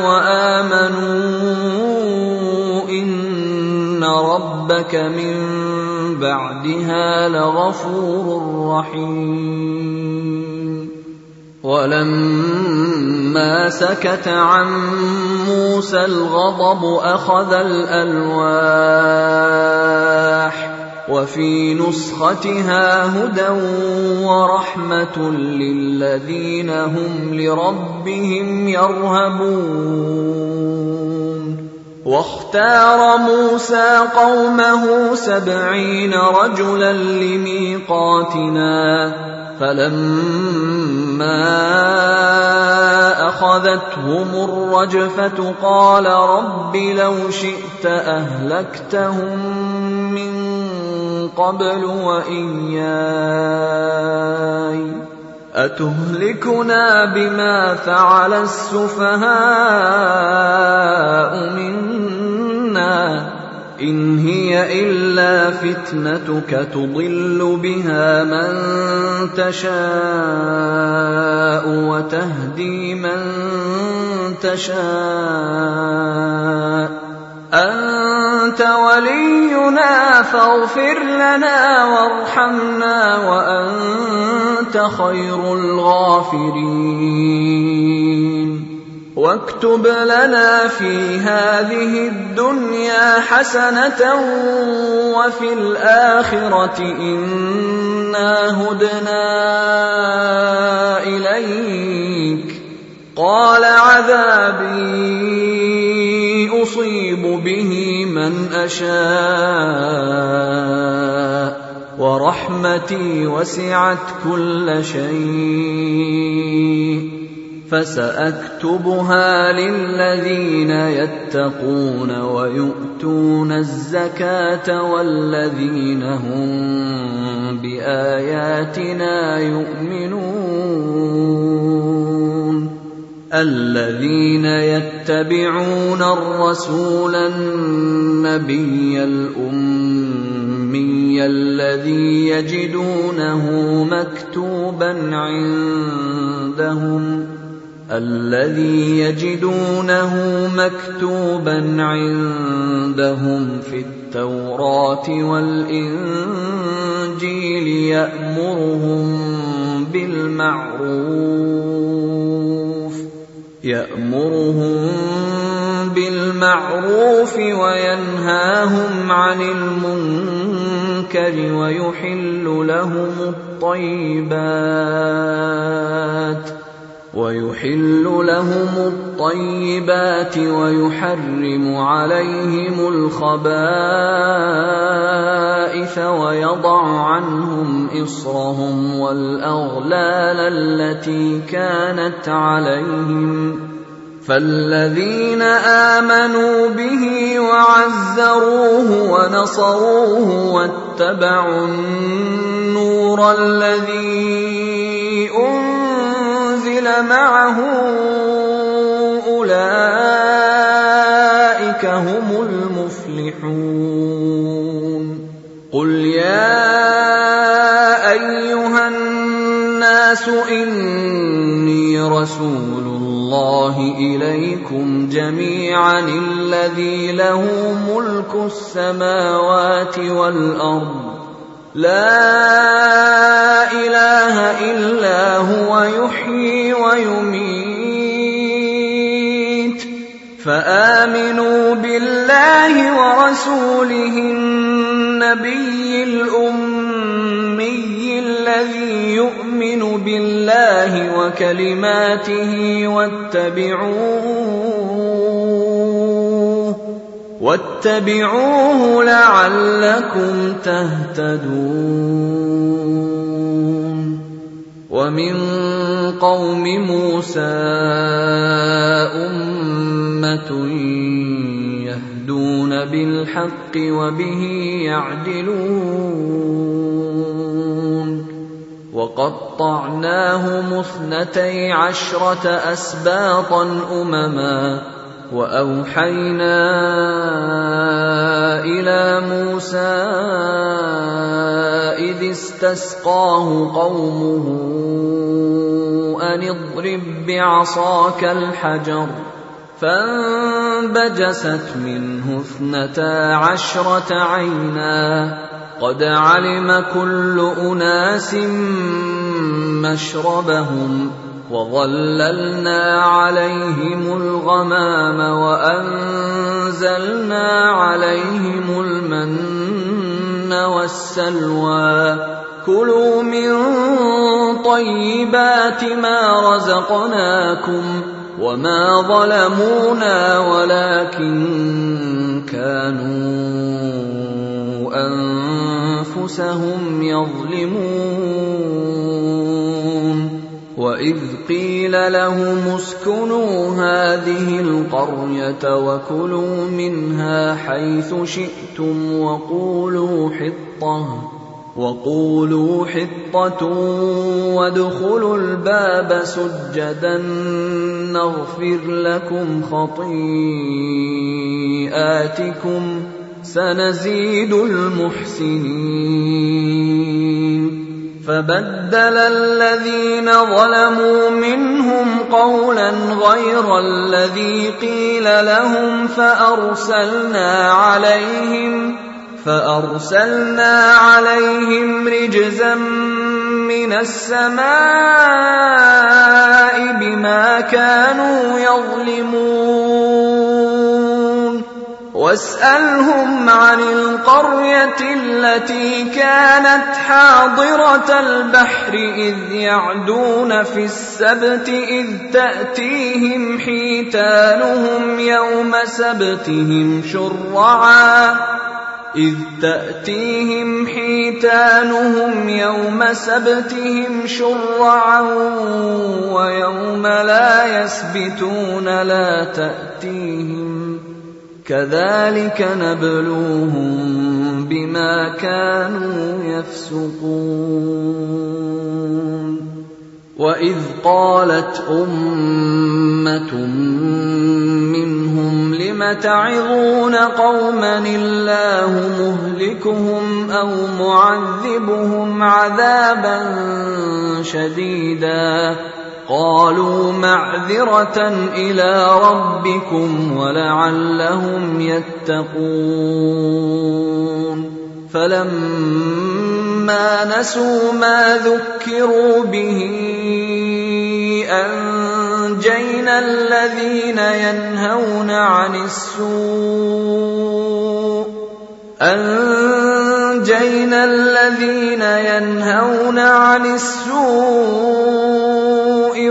وآمنوا إن ربك من بعدها لغفور رحيم. ولما سكت عن موسى الغضب أخذ الألواح وفي نسختها هدى ورحمة للذين هم لربهم يرهبون. واختار موسى قومه 70 رجلا لميقاتنا فلما أخذتهم الرجفة قال رب لو شئت أهلكتهم من قبل وإياي أتهلكنا بما فعل السفهاء منا إن هي إلا فتنتك تضل بها من تشاء وتهدي من تشاء أنت ولينا فاغفر لنا وارحمنا وأنت خير الغافرين واكتب لنا في هذه الدنيا حسنة وفي الآخرة إنا هدنا إليك قال عذابي أصيب به من أشاء ورحمتي وسعت كل شيء فسأكتبها للذين يتقون ويؤتون الزكاة والذين هم بآياتنا يؤمنون الذين يتبعون الرسول النبي الأمي الذي يجدونه مكتوبا عندهم في التوراة والإنجيل يأمرهم بالمعروف وينهاهم عن المنكر ويحل لهم الطيبات ويحرم عليهم الخبائث ويضع عنهم إصرهم والأغلال التي كانت عليهم فالذين آمنوا به وعزروه ونصروه واتبعوا النور الذي أنزل معه أولئك هم المفلحون قل يا أيها الناس إني رسول الله إليكم جميعا الذي له ملك السماوات والأرض لا إله إلا هو يحيي ويميت فآمنوا بالله ورسوله النبي الأمي الذي يؤمن بالله وكلماته واتبعوه لعلكم تهتدون ومن قوم موسى أمة يهدون بالحق وبه يعدلون وقطعناهم 12 أسباطا أمما وأوحينا إلى موسى إذ استسقاه قومه أن اضرب بعصاك الحجر فانبجست منه 12 عينا قد علم كل أناس مشربهم وظللنا عليهم الغمام وأنزلنا عليهم المن والسلوى كلوا من طيبات ما رزقناكم وما ظلمونا ولكن كانوا أنفسهم يظلمون وإذ قيل لهم اسكنوا هذه القرية وكلوا منها حيث شئتم وقولوا حطة وادخلوا الباب سجدا نغفر لكم خطيئاتكم سنزيد المحسنين فبدل الذين ظلموا منهم قولا غير الذي قيل لهم فأرسلنا عليهم رجزا من السماء بما كانوا يظلمون واسألهم عن القرية التي كانت حاضرة البحر إذ يعدون في السبت إذ تأتيهم حيتانهم يوم سبتهم شرعا ويوم لا يسبتون لا تأتيهم كذلك نبلوهم بما كانوا يفسقون وإذ قالت أمة منهم لم تعظون قوما الله مهلكهم أو معذبهم عذابا شديدا قالوا معذرة إلى ربكم ولعلهم يتقون فلما نسوا ما ذكروا به أنجينا الذين ينهون عن السوء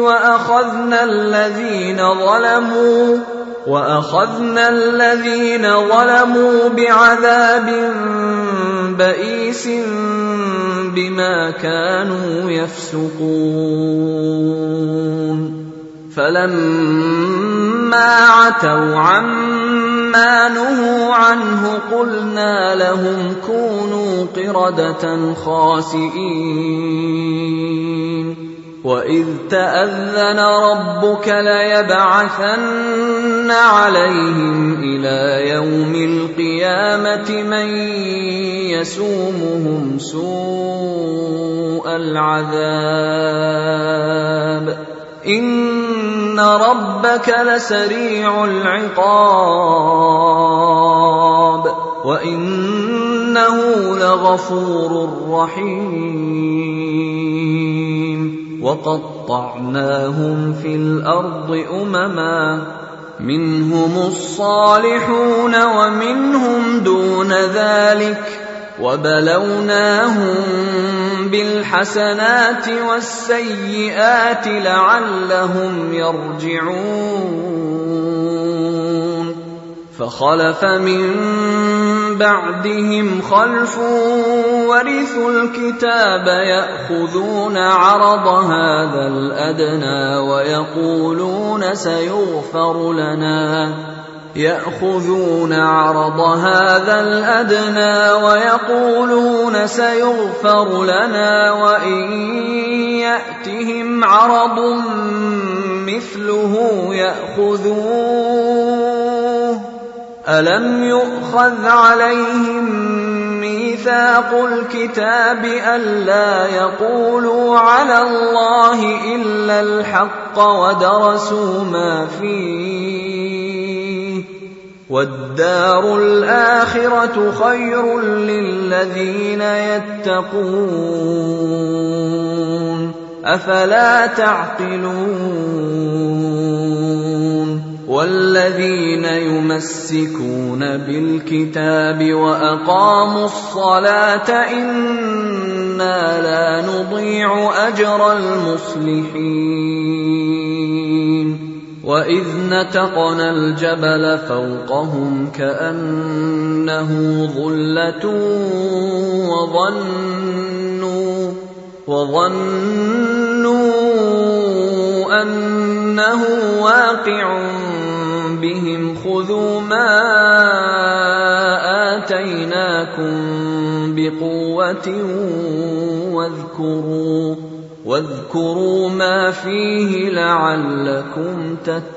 وأخذنا الذين ظلموا بعذاب بئيس بما كانوا يفسقون فلما عتوا عما نهوا عنه قلنا لهم كونوا قردة خاسئين وإذ تأذن ربك ليبعثن عليهم إلى يوم القيامة من يسومهم سوء العذاب إن ربك لسريع العقاب وإنه لغفور رحيم وقطعناهم في الأرض أمما منهم الصالحون ومنهم دون ذلك وبلوناهم بالحسنات والسيئات لعلهم يرجعون فخلف من بعدهم خلف ورثوا الكتاب يأخذون عرض هذا الأدنى ويقولون سيغفر لنا وإن يأتهم عرض مثله يأخذوه ألم يؤخذ عليهم ميثاق الكتاب ألا يقولوا على الله إلا الحق ودرسوا ما فيه والدار الآخرة خير للذين يتقون أفلا تعقلون والذين يمسكون بالكتاب وأقاموا الصلاة إنا لا نضيع أجر المصلحين وإذ نتقنا الجبل فوقهم كأنه ظلة وظنوا أنه واقع بهم خذوا ما آتيناكم بقوة واذكروا ما فيه لعلكم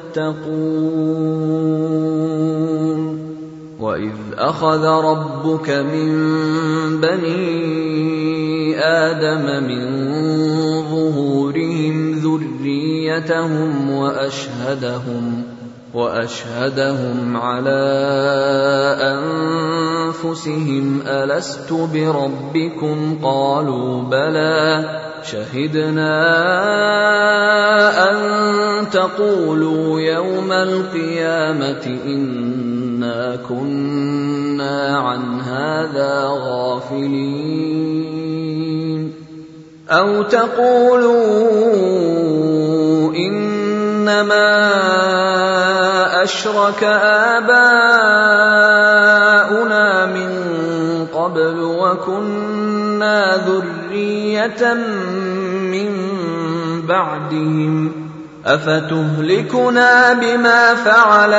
تتقون وإذ أخذ ربك من بني آدم من ظهورهم ذريتهم وأشهدهم على أنفسهم ألست بربكم قالوا بلى شهدنا أن تقولوا يوم القيامة إنا كنا عن هذا غافلين أو تقولوا إنما أشرك آباؤنا من قبل وكنا ذرية من بعدهم أفتهلكنا بما فعل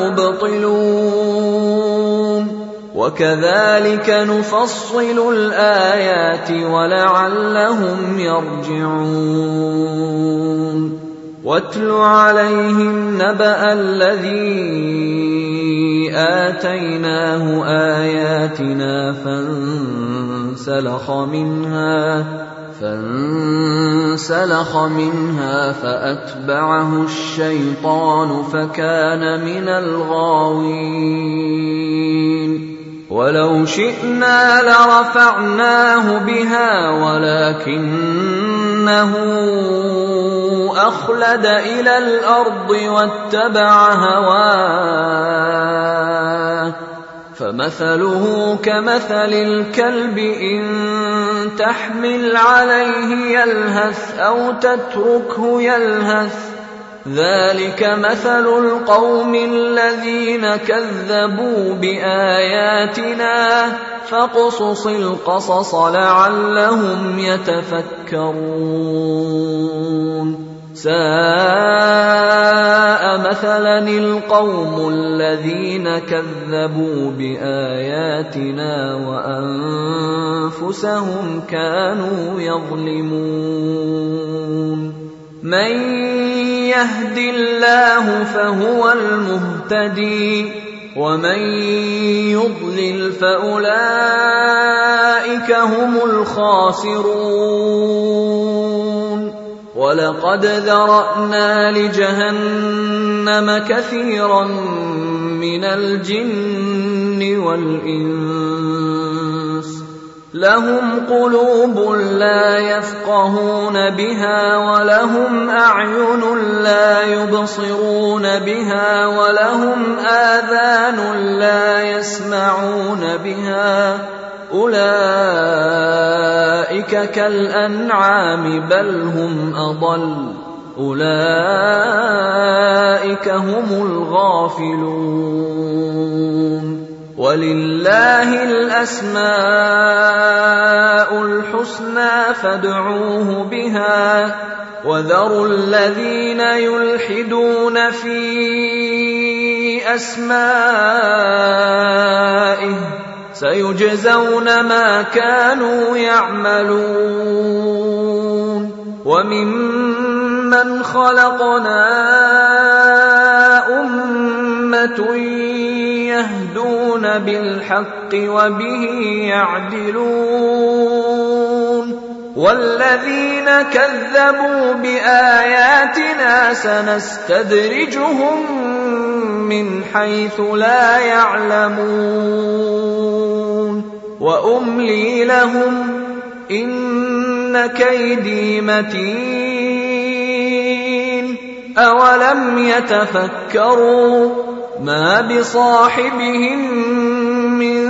المبطلون وكذلك نفصل الآيات ولعلهم يرجعون واتل عليهم نبأ الذي آتيناه آياتنا فانسلخ منها فأتبعه الشيطان فكان من الغاوين ولو شئنا لرفعناه بها ولكنه أخلد إلى الأرض واتبع هواه فمثله كمثل الكلب إن تحمل عليه يلهث أو تتركه يلهث ذلك مثل القوم الذين كذبوا بآياتنا فاقصص القصص لعلهم يتفكرون ساء مثلا القوم الذين كذبوا بآياتنا وأنفسهم كانوا يظلمون من يهد الله فهو المهتدي ومن يضلل فأولئك هم الخاسرون ولقد ذرأنا لجهنم كثيرا من الجن والإنس لهم قلوب لا يفقهون بها ولهم أعين لا يبصرون بها ولهم آذان لا يسمعون بها أولئك كالأنعام بل هم أضل أولئك هم الغافلون ولله الأسماء الحسنى فادعوه بها وذروا الذين يلحدون في أسمائه سيجزون ما كانوا يعملون وممن خلقنا أمة يهدون بالحق وبه يعدلون والذين كذبوا بآياتنا سنستدرجهم من حيث لا يعلمون وأملي لهم إن كيدي متين أولم يتفكروا ما بصاحبهم من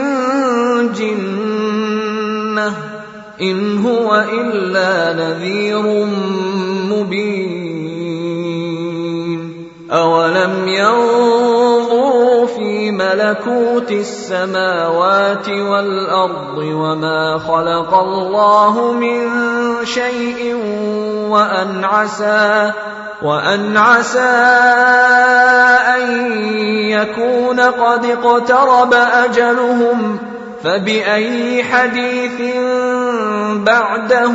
جنة إن هو إلا نذير مبين أولم ينظروا في ملكوت السماوات والأرض وما خلق الله من شيء وأن عسى أن يكون قد اقترب أجلهم فبأي حديث بعده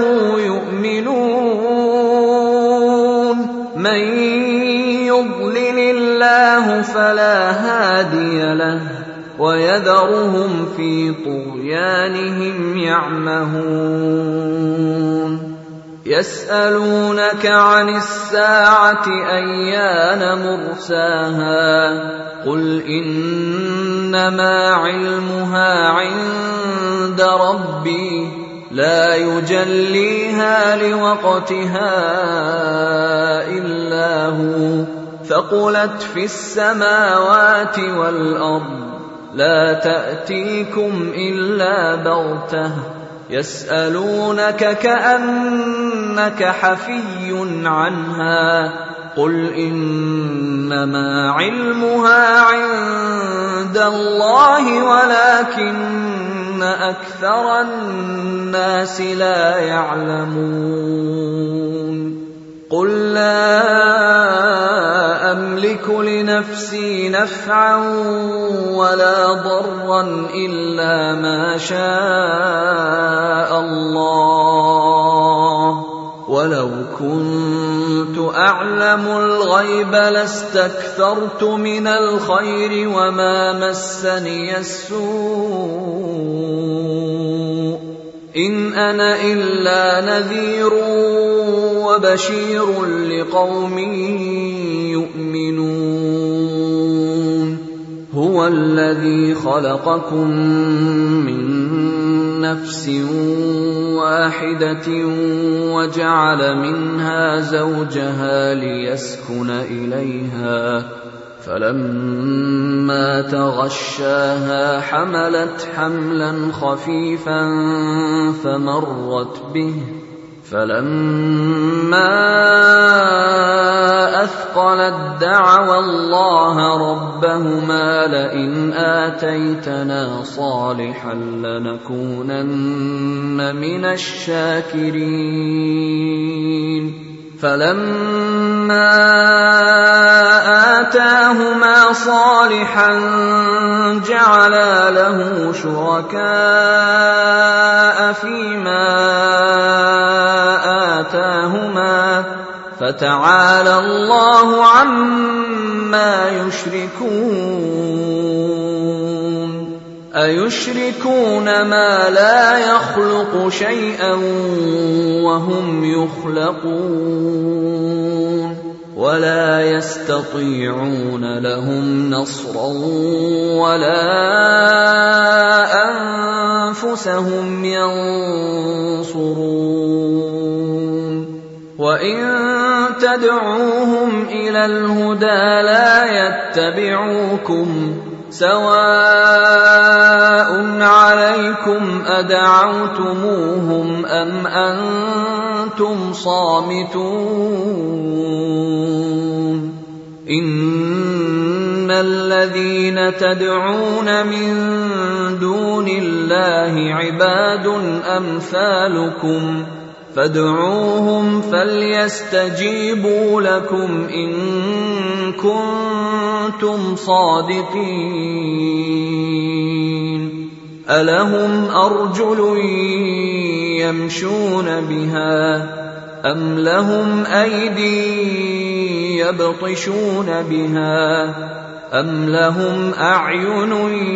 يؤمنون من يضلل الله فلا هادي له ويذرهم في طغيانهم يعمهون يسألونك عن الساعة أيان مرساها قل إنما علمها عند ربي لا يجليها لوقتها إلا هو ثقلت في السماوات والأرض لا تأتيكم إلا بغتة يسألونك كأنك حفي عنها قل إنما علمها عند الله ولكن أكثر الناس لا يعلمون قل لا أملك لنفسي نفعا ولا ضرا إلا ما شاء الله ولو كنت أعلم الغيب لاستكثرت من الخير وما مسني السوء إن أنا إلا نذير وبشير لقوم يؤمنون هو الذي خلقكم من نفس واحدة وجعل منها زوجها ليسكن إليها فلما تغشاها حملت حملا خفيفا فمرت به فلما أثقلت دعوا الله ربهما لئن آتيتنا صالحا لنكونن من الشاكرين فلما آتاهما صالحا جعلا له شركاء فيما آتاهما فتعالى الله عما يشركون أيشركون ما لا يخلق شيئا وهم يخلقون ولا يستطيعون لهم نصرا ولا أنفسهم ينصرون وإن تدعوهم إلى الهدى لا يتبعوكم سواء عليكم أدعوتموهم أم أنتم صامتون إن الذين تدعون من دون الله عباد أمثالكم فادعوهم فليستجيبوا لكم إن كنتم صادقين ألهم أرجل يمشون بها أم لهم أيدي يبطشون بها أم لهم أعين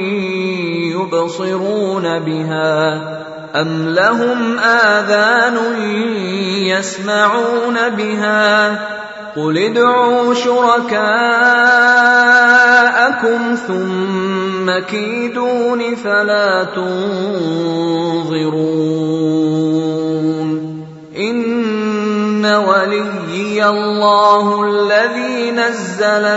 يبصرون بها أم لهم آذان يسمعون بها قل ادعوا شركاءكم ثم كيدون فلا تنظرون إن وليي الله الذي نزل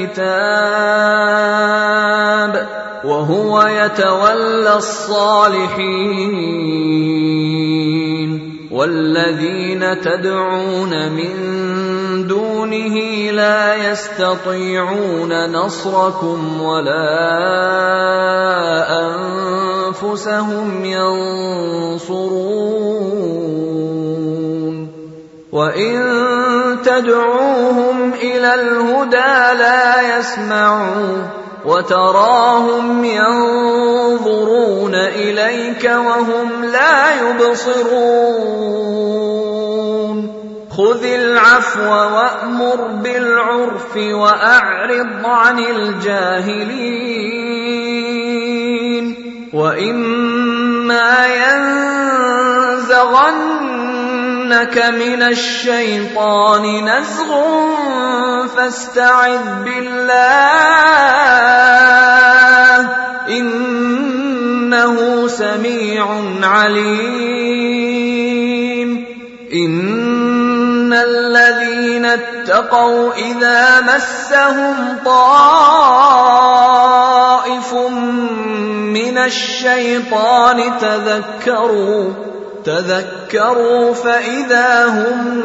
الكتاب وهو يتولى الصالحين والذين تدعون من دونه لا يستطيعون نصركم ولا أنفسهم ينصرون وإن تدعوهم إلى الهدى لا يسمعون وتراهم ينظرون إليك وهم لا يبصرون خذ العفو وأمر بالعرف وأعرض عن الجاهلين وإما ينزغنك من الشيطان نزغ فاستعذ بالله إنه سميع عليم إن الذين اتقوا إذا مسهم طائف من الشيطان تذكروا فإذا هم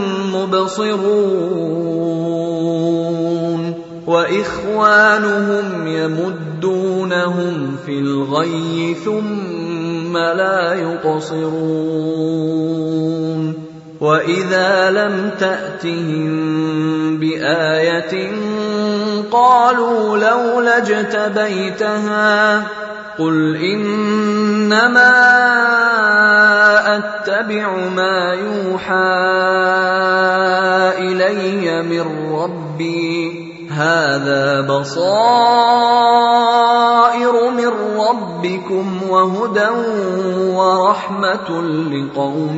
مبصرون وإخوانهم يمدونهم في الغي ثم لا يقصرون وإذا لم تأتهم بآية قالوا لولا اجتبيتها قل إنما أتبع ما يوحى إلي من ربي هذا بصائر من ربكم وهدى ورحمة لقوم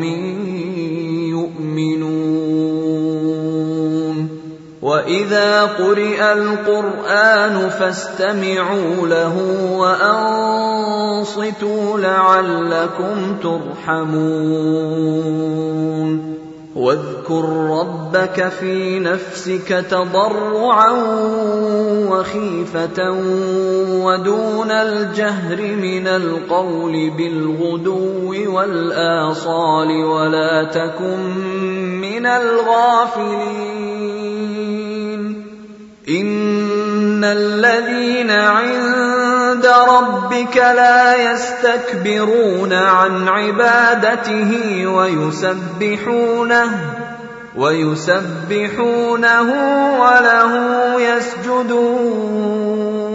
يؤمنون وإذا قرئ القرآن فاستمعوا له وأنصتوا لعلكم ترحمون واذكر ربك في نفسك تضرعا وخيفة ودون الجهر من القول بالغدو والآصال ولا تكن من الغافلين إن الذين عند ربك لا يستكبرون عن عبادته ويسبحونه وله يسجدون